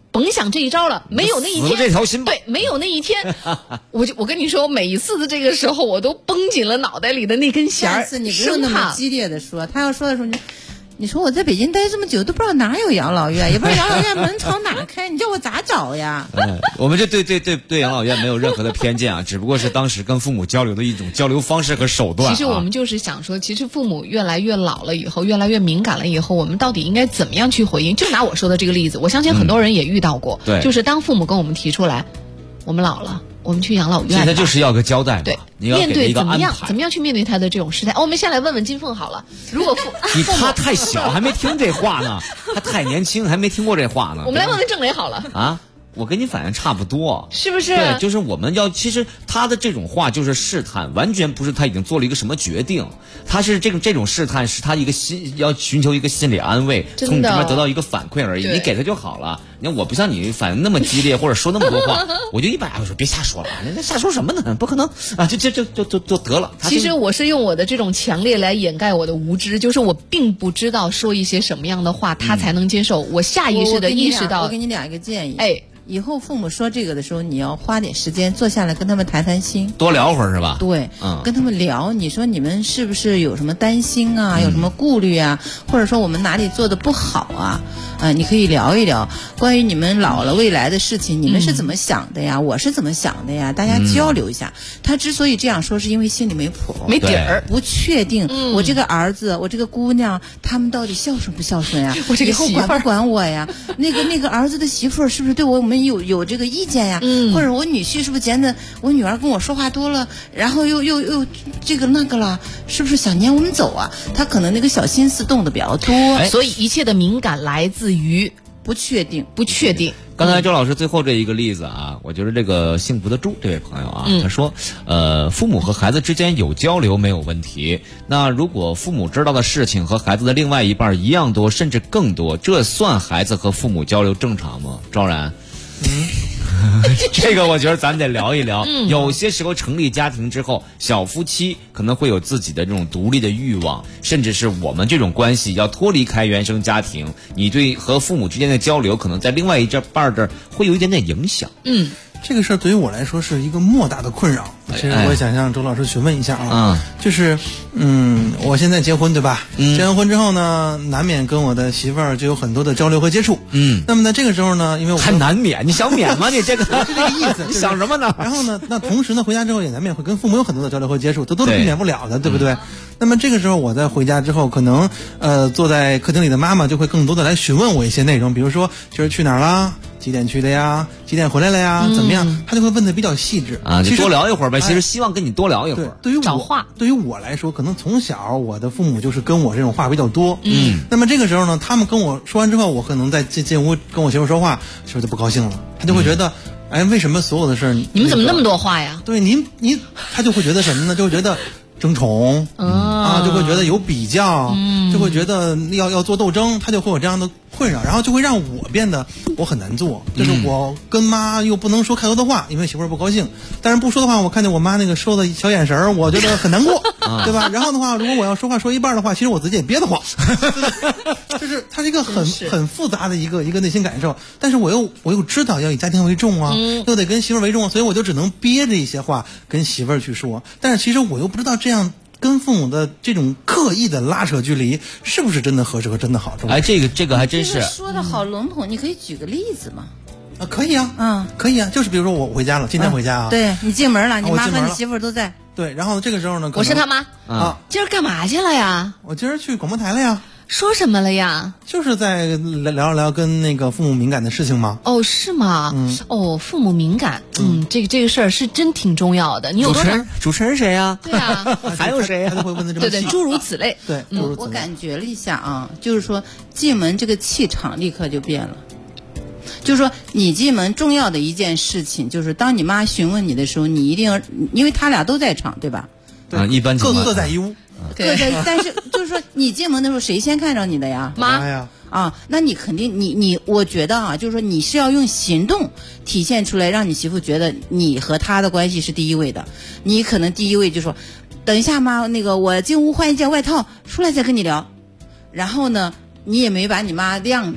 甭想这一招了，没有那一天， 这条心吧。 对，没有那一天，我跟你说，每一次的这个时候，我都绷紧了脑袋里的那根弦儿。 下次你不用那么激烈的说，他要说的时候你说我在北京待这么久，都不知道哪有养老院，也不知道养老院门朝哪开，你叫我咋找呀？ 我们这对养老院没有任何的偏见啊，只不过是当时跟父母交流的一种交流方式和手段。 其实我们就是想说，其实父母越来越老了以后，越来越敏感了以后，我们到底应该怎么样去回应？就拿我说的这个例子，我相信很多人也遇到过。 对， 就是当父母跟我们提出来，我们老了，我们去养老院。 现在就是要个交代嘛。 对， 你要给他一个安排。 怎么样去面对他的这种事态？我们先来问问金凤好了。如果他太小，还没听这话呢；他太年轻，还没听过这话呢。 我们来问问郑雷好了。 啊，我跟你反应差不多， 是不是？ 对，就是我们要，其实他的这种话就是试探，完全不是他已经做了一个什么决定，他是这种试探是他一个要寻求一个心理安慰，从你这边得到一个反馈而已，你给他就好了。你看我不像你反应那么激烈，或者说那么多话，我就一般我说别瞎说了，那瞎说什么呢？不可能啊，就得了。 其实我是用我的这种强烈来掩盖我的无知，就是我并不知道说一些什么样的话他才能接受，我下意识的意识到。 我给你俩一个建议，以后父母说这个的时候，你要花点时间坐下来跟他们谈谈心， 多聊会儿是吧？ 对，跟他们聊，你说你们是不是有什么担心啊，有什么顾虑啊，或者说我们哪里做的不好啊？你可以聊一聊关于你们老了未来的事情，你们是怎么想的呀？我是怎么想的呀？大家交流一下。他之所以这样说，是因为心里没谱， 没底儿， 不确定。我这个儿子，我这个姑娘，他们到底孝顺不孝顺呀？ 我这个媳妇以后管不管我呀？那个儿子的媳妇儿是不是对我们有这个意见呀？或者我女婿是不是觉得我女儿跟我说话多了，然后又这个那个了，是不是想撵我们走啊？他可能那个小心思动的比较多， 所以一切的敏感来自于不确定。 刚才周老师最后这一个例子啊，我觉得这个幸福的猪这位朋友啊，他说，父母和孩子之间有交流没有问题，那如果父母知道的事情和孩子的另外一半一样多，甚至更多，这算孩子和父母交流正常吗？昭然？这个我觉得咱得聊一聊。有些时候成立家庭之后，小夫妻可能会有自己的这种独立的欲望，甚至是我们这种关系要脱离开原生家庭，你对和父母之间的交流可能在另外一半这儿会有一点点影响。 这个事儿对于我来说是一个莫大的困扰。其实我想向周老师询问一下啊，就是我现在结婚对吧？结完婚之后呢，难免跟我的媳妇儿就有很多的交流和接触。那么在这个时候呢，因为我还难免，你想免吗？你这个是这个意思， 你想什么呢？ 然后呢，那同时呢，回家之后也难免会跟父母有很多的交流和接触，这都是避免不了的，对不对？那么这个时候我在回家之后，可能坐在客厅里的妈妈就会更多的来询问我一些内容，比如说今儿去哪儿啦？几点去的呀？几点回来了呀？怎么样？他就会问的比较细致啊，就多聊一会儿呗。其实希望跟你多聊一会儿。 对于找话， 对于我来说，可能从小我的父母就是跟我这种话比较多。那么这个时候呢，他们跟我说完之后，我可能在进屋跟我媳妇说话，媳妇就不高兴了，他就会觉得，为什么所有的事儿你们怎么那么多话呀？ 对，他就会觉得什么呢？就会觉得争宠就会觉得有比较，就会觉得要做斗争，他就会有这样的困扰，然后就会让我变得我很难做，就是我跟妈又不能说太多的话，因为媳妇儿不高兴，但是不说的话，我看见我妈那个收的小眼神我觉得很难过，对吧？然后的话，如果我要说话说一半的话，其实我自己也憋得慌，就是它是一个很复杂的一个内心感受，但是我又知道要以家庭为重啊，又得跟媳妇儿为重，所以我就只能憋着一些话跟媳妇儿去说，但是其实我又不知道这样跟父母的这种刻意的拉扯距离是不是真的合适和真的好？ 这个还真是说的好笼统，你可以举个例子吗？ 可以啊，可以啊，就是比如说我回家了，今天回家啊， 对你进门了，你妈和你媳妇都在， 对，然后这个时候呢， 我是他妈今儿干嘛去了呀？ 我今儿去广播台了呀。 说什么了呀？ 就是在聊一聊跟那个父母敏感的事情吗？ 哦，是吗？父母敏感，这个事儿是真挺重要的。你有多少？ 主持人谁呀？ 对啊， 还有谁呀？ 他就会问的这么细。 对，诸如此类。 对， 我感觉了一下啊，就是说进门这个气场立刻就变了。就是说，你进门重要的一件事情，就是当你妈询问你的时候，你一定要，因为他俩都在场，对吧？ 对， 一般各在一屋。 对，但是就是说，你进门的时候，谁先看着你的呀？ 妈呀！ 那你肯定我觉得啊，就是说你是要用行动体现出来，让你媳妇觉得你和她的关系是第一位的。你可能第一位就说，等一下妈，那个我进屋换一件外套，出来再跟你聊。然后呢，你也没把你妈晾着。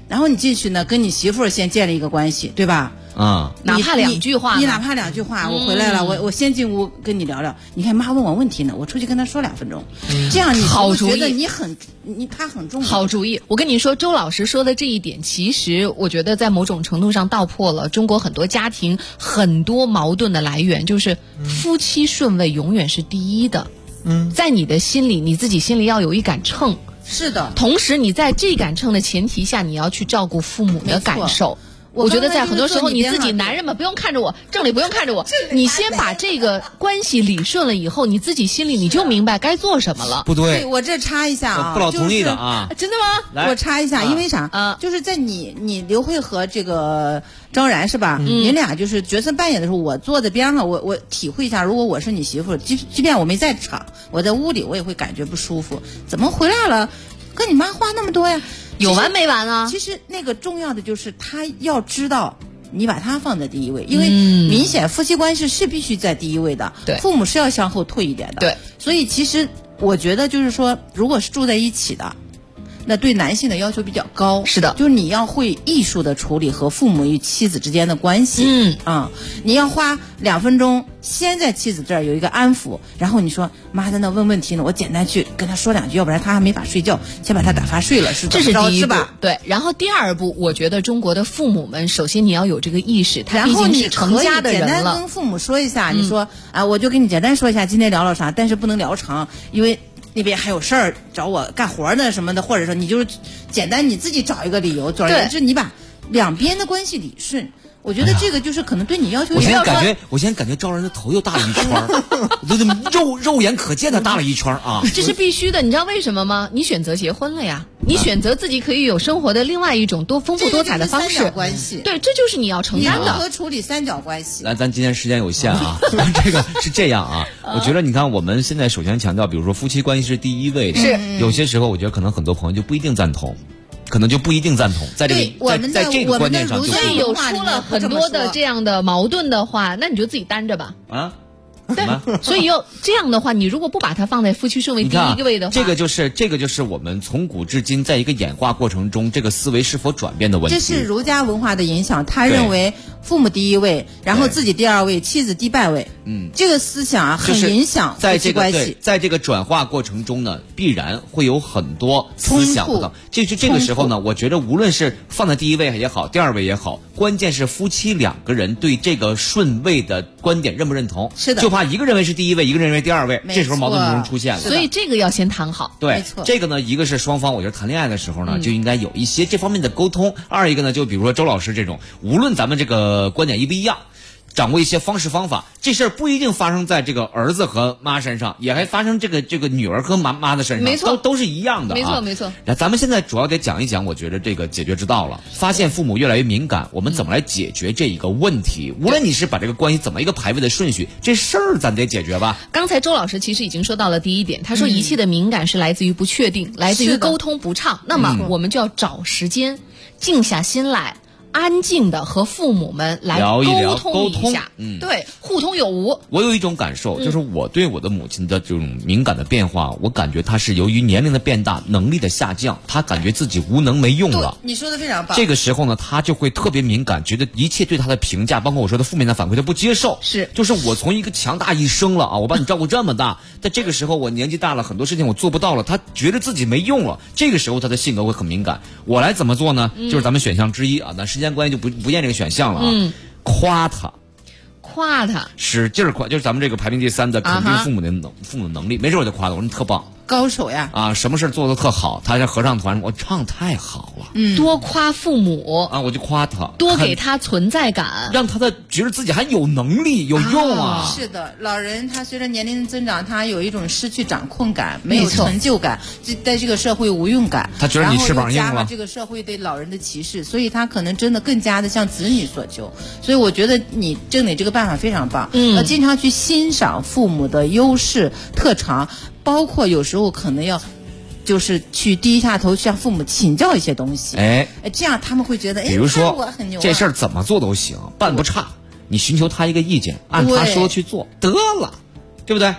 然后你进去呢，跟你媳妇儿先建立一个关系，对吧？ 哪怕2句话， 你哪怕2句话，我回来了，我先进屋跟你聊聊。你看妈问我问题呢，我出去跟她说2分钟，这样你好主意， 觉得他很重要。 好主意，我跟你说，周老师说的这一点，其实我觉得在某种程度上道破了中国很多家庭很多矛盾的来源，就是夫妻顺位永远是第一的。在你的心里，你自己心里要有一杆秤。 是的。 同时，你在这杆秤的前提下，你要去照顾父母的感受。我觉得在很多时候，你自己男人们不用看着我，郑理不用看着我，你先把这个关系理顺了以后，你自己心里你就明白该做什么了。 不对， 我这插一下啊， 不老同意的啊， 真的吗？我插一下，因为啥？就是在你刘慧和这个张然是吧？你俩就是角色扮演的时候，我坐在边上，我体会一下，如果我是你媳妇，即便我没在场，我在屋里我也会感觉不舒服。怎么回来了？跟你妈话那么多呀？ 有完没完啊？ 其实那个重要的就是他要知道你把他放在第一位，因为明显夫妻关系是必须在第一位的， 对， 父母是要向后退一点的， 对。 所以其实我觉得就是说，如果是住在一起的，那对男性的要求比较高， 是的， 就是你要会艺术的处理和父母与妻子之间的关系，你要花2分钟先在妻子这儿有一个安抚，然后你说妈在那问问题呢，我简单去跟他说2句，要不然他还没法睡觉，先把他打发睡了， 这是第一步吧？ 对。然后第2步，我觉得中国的父母们，首先你要有这个意识，他毕竟是成家的人了。 简单跟父母说一下，你说我就跟你简单说一下今天聊了啥，但是不能聊长，因为那边还有事儿找我干活呢什么的，或者说你就是简单你自己找一个理由，总而言之你把2边的关系理顺。我觉得这个就是可能对你要求。 我现在感觉赵然的头又大了一圈，肉眼可见的大了一圈啊！ 这是必须的，你知道为什么吗？你选择结婚了呀，你选择自己可以有生活的另外一种多丰富多彩的方式。 三角关系， 对，这就是你要承担的。 你如何处理3角关系？ 来，咱今天时间有限啊，这个是这样啊。我觉得你看，我们现在首先强调，比如说夫妻关系是第一位的， 是有些时候我觉得可能很多朋友就不一定赞同。在这个在这个观念上， 所以有出了很多的这样的矛盾的话，那你就自己担着吧。对，所以要这样的话，你如果不把它放在夫妻顺位第一个位的话， 这个就是我们从古至今在一个演化过程中，这个思维是否转变的问题。 这是儒家文化的影响，他认为父母第一位，然后自己第2位，妻子第8位。这个思想很影响夫妻关系。 在这个转化过程中呢，必然会有很多思想的。就是这个时候呢，我觉得无论是放在第1位也好，第2位也好，关键是夫妻2个人对这个顺位的观点认不认同。 是的， 就怕一个认为是第1位，一个认为第2位，这时候矛盾就能出现了。 所以这个要先谈好。 对，这个呢，一个是双方，我觉得谈恋爱的时候呢，就应该有一些这方面的沟通。2一个呢，就比如说周老师这种，无论咱们这个观点一不一样，掌握一些方式方法，这事儿不一定发生在这个儿子和妈身上，也还发生这个女儿和妈的身上， 没错， 都是一样的啊。 没错。 那咱们现在主要得讲一讲，我觉得这个解决之道了。发现父母越来越敏感，我们怎么来解决这一个问题？无论你是把这个关系怎么一个排位的顺序，这事儿咱得解决吧。 刚才周老师其实已经说到了第1点，他说一切的敏感是来自于不确定，来自于沟通不畅。那么我们就要找时间，静下心来。安静的和父母们来沟通一下，对，互通有无。 我有一种感受，就是我对我的母亲的这种敏感的变化，我感觉她是由于年龄的变大，能力的下降，她感觉自己无能没用了。 你说的非常棒。 这个时候呢，她就会特别敏感，觉得一切对她的评价，包括我说的负面的反馈，她不接受。就是我从一个强大一生了啊，我把你照顾这么大，在这个时候我年纪大了，很多事情我做不到了，她觉得自己没用了。这个时候她的性格会很敏感。我来怎么做呢？就是咱们选项之一啊，那时间关系就不验这个选项了啊。夸他，使劲夸，就是咱们这个排名第3的，肯定父母的能力。没事我就夸他，我说你特棒， 高手呀啊，什么事做得特好。他像合唱团，我唱太好了。 多夸父母啊，我就夸他， 多给他存在感， 让他觉得自己还有能力有用啊。 是的，老人他随着年龄的增长，他有一种失去掌控感，没有成就感，在这个社会无用感。 他觉得你翅膀硬了， 然后又加上这个社会对老人的歧视，所以他可能真的更加的向子女所求。所以我觉得你郑磊这个办法非常棒，要经常去欣赏父母的优势特长，包括有时候可能要就是去低下头向父母请教一些东西，这样他们会觉得， 比如说我很牛啊， 这事儿怎么做都行，办不差，你寻求他一个意见，按他说去做得了，对不对？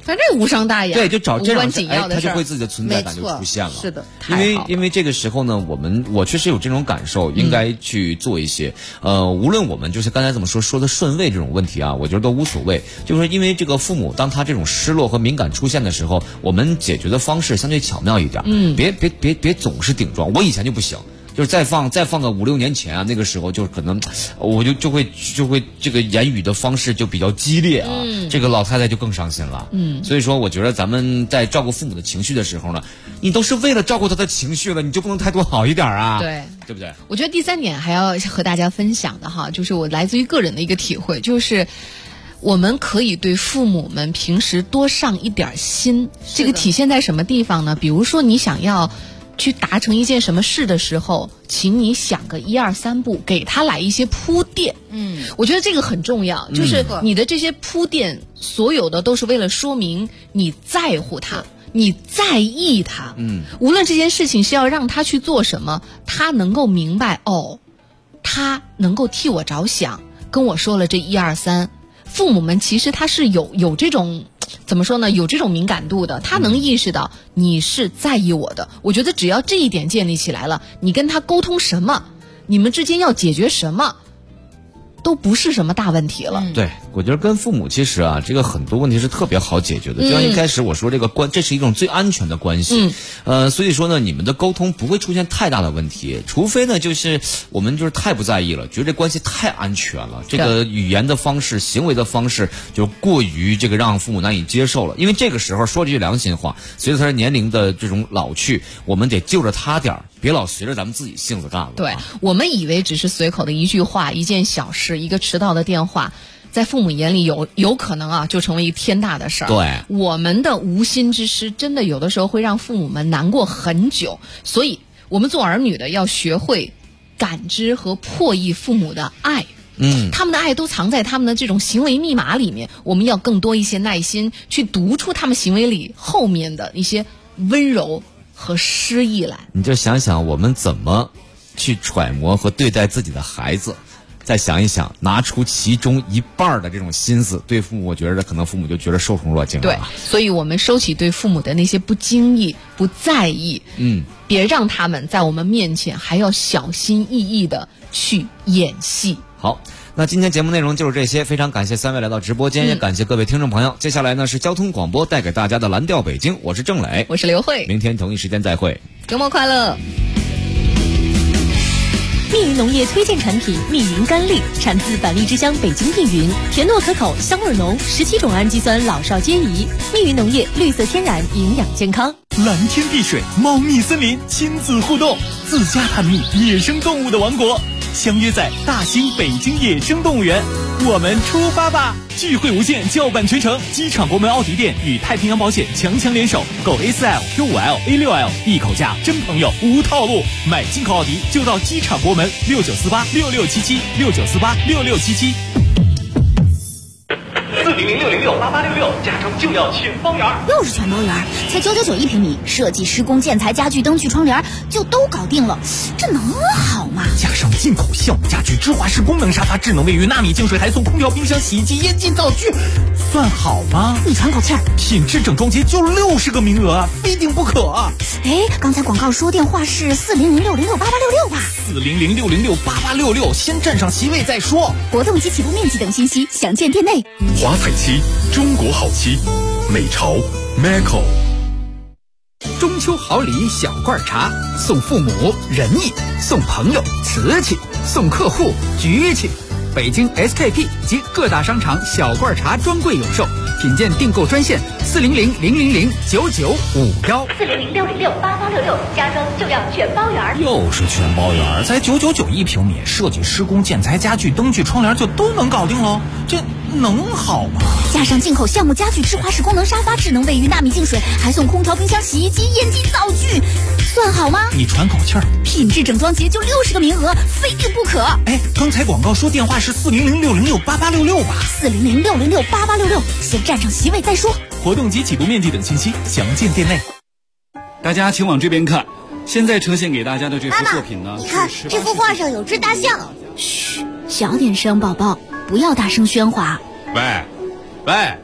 反正无伤大雅， 对，就找这样他就会自己的存在感就出现了。 是的， 因为这个时候呢，我确实有这种感受，应该去做一些。无论我们就是刚才怎么说的顺位这种问题啊，我觉得都无所谓。就是因为这个父母当他这种失落和敏感出现的时候，我们解决的方式相对巧妙一点。别总是顶撞。我以前就不行。就是再放个5-6年前啊，那个时候就可能我就会这个言语的方式就比较激烈啊，这个老太太就更伤心了。所以说我觉得咱们在照顾父母的情绪的时候呢，你都是为了照顾他的情绪了，你就不能态度好一点啊，对不对？ 我觉得第3点还要和大家分享的哈，就是我来自于个人的一个体会，就是我们可以对父母们平时多上一点心。这个体现在什么地方呢？比如说你想要去达成一件什么事的时候，请你想个1、2、3步，给他来一些铺垫。我觉得这个很重要，就是你的这些铺垫，所有的都是为了说明你在乎他，你在意他。无论这件事情是要让他去做什么，他能够明白他能够替我着想，跟我说了这1、2、3。父母们其实他是有这种怎么说呢？有这种敏感度的，他能意识到你是在意我的。我觉得只要这一点建立起来了，你跟他沟通什么，你们之间要解决什么，都不是什么大问题了。 对，我觉得跟父母其实啊，这个很多问题是特别好解决的。就像一开始我说这是一种最安全的关系。所以说呢，你们的沟通不会出现太大的问题，除非呢就是我们就是太不在意了，觉得这关系太安全了，这个语言的方式、行为的方式就过于这个让父母难以接受了。因为这个时候说这句良心话，随着他年龄的这种老去，我们得救着他点儿，别老随着咱们自己性子干了。 对，我们以为只是随口的一句话、一件小事、一个迟到的电话，在父母眼里有可能啊，就成为一天大的事儿。 对， 我们的无心之失，真的有的时候会让父母们难过很久。所以，我们做儿女的要学会感知和破译父母的爱。他们的爱都藏在他们的这种行为密码里面，我们要更多一些耐心去读出他们行为里后面的一些温柔和诗意来。 你就想想我们怎么去揣摩和对待自己的孩子，再想一想，拿出其中1半的这种心思对父母，我觉得可能父母就觉得受宠若惊了。 对，所以我们收起对父母的那些不经意、不在意，别让他们在我们面前还要小心翼翼的去演戏。 好，那今天节目内容就是这些，非常感谢3位来到直播间，也感谢各位听众朋友。接下来呢是交通广播带给大家的蓝调北京，我是郑磊， 我是刘慧， 明天同一时间再会， 周末快乐。 密云农业推荐产品密云甘栗，产自板栗之乡北京密云，甜糯可口，香味浓，17种氨基酸老少皆宜。密云农业绿色天然，营养健康。 蓝天碧水，猫蜜森林，亲子互动，自家探秘野生动物的王国，相约在大兴北京野生动物园，我们出发吧！聚会无限，叫板全城。机场国门奥迪店与太平洋保险强联手，购 A4L、Q5L、A6L， 一口价，真朋友无套路。买进口奥迪就到机场国门69486677 69486677。 400-606-8866，加州就要全包圆， 又是全包圆，才999一平米，设计、施工、建材、家具、灯具、窗帘就都搞定了，这能好吗？ 加上进口酵母家具、芝华士功能沙发、智能卫浴、纳米净水，还送空调、冰箱、洗衣机、烟机、灶具，算好吗？ 你喘口气儿， 品质整装节就60个名额啊，非订不可啊！ 哎，刚才广告说电话是400-606-8866吧 ？400-606-8866，先占上席位再说。 活动及起步面积等信息详见店内。 华彩漆，中国好漆，美潮 Maco。 中秋好礼小罐茶，送父母仁义，送朋友瓷器，送客户局气。北京 SKP 及各大商场小罐茶专柜有售，品鉴订购专线400-000-9951。 400-606-8866，加州就要全包圆。 又是全包圆，才999一平米，设计、施工、建材、家具、灯具、窗帘就都能搞定喽，这能好吗？ 加上进口橡木家具、芝华士功能沙发、智能卫浴、纳米净水，还送空调、冰箱、洗衣机、烟机、灶具，算好吗？ 你喘口气儿。 品质整装节就60个名额，非订不可。 哎，刚才广告说电话是400-606-8866吧 ？400-606-8866，先占上席位再说。 活动及起步面积等信息详见店内。 大家请往这边看，现在呈现给大家的这幅作品呢， 你看这幅画上有只大象。嘘，小点声，宝宝，不要大声喧哗。 喂，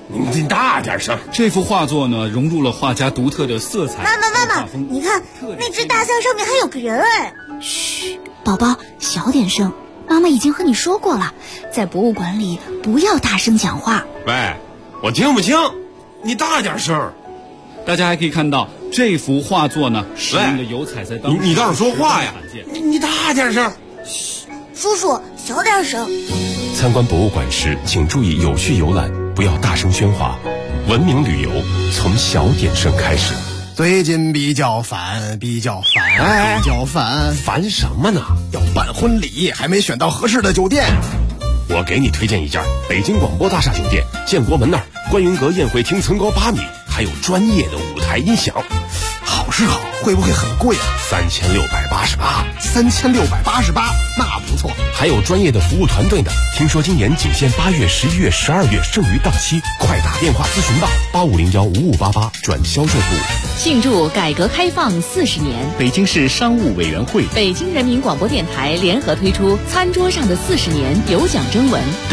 你大点声。 这幅画作呢，融入了画家独特的色彩。 妈妈，你看那只大象上面还有个人哎！ 嘘，宝宝，小点声。妈妈已经和你说过了，在博物馆里不要大声讲话。 喂，我听不清，你大点声。 大家还可以看到这幅画作呢，使用的油彩在当中。 你倒是说话呀！你大点声。 嘘，叔叔，小点声。 参观博物馆时，请注意有序游览，不要大声喧哗。文明旅游从小点声开始。 最近比较烦， 烦什么呢？ 要办婚礼，还没选到合适的酒店。 我给你推荐一家北京广播大厦酒店，建国门那儿，观云阁宴会厅层高8米，还有专业的舞台音响。 好是好，会不会很贵啊？3688，那不错。 还有专业的服务团队的，听说今年仅限8月、11月、12月，剩余档期，快打电话咨询吧，85015588转销售部。 庆祝改革开放40年， 北京市商务委员会、 北京人民广播电台联合推出《餐桌上的40年》有奖征文。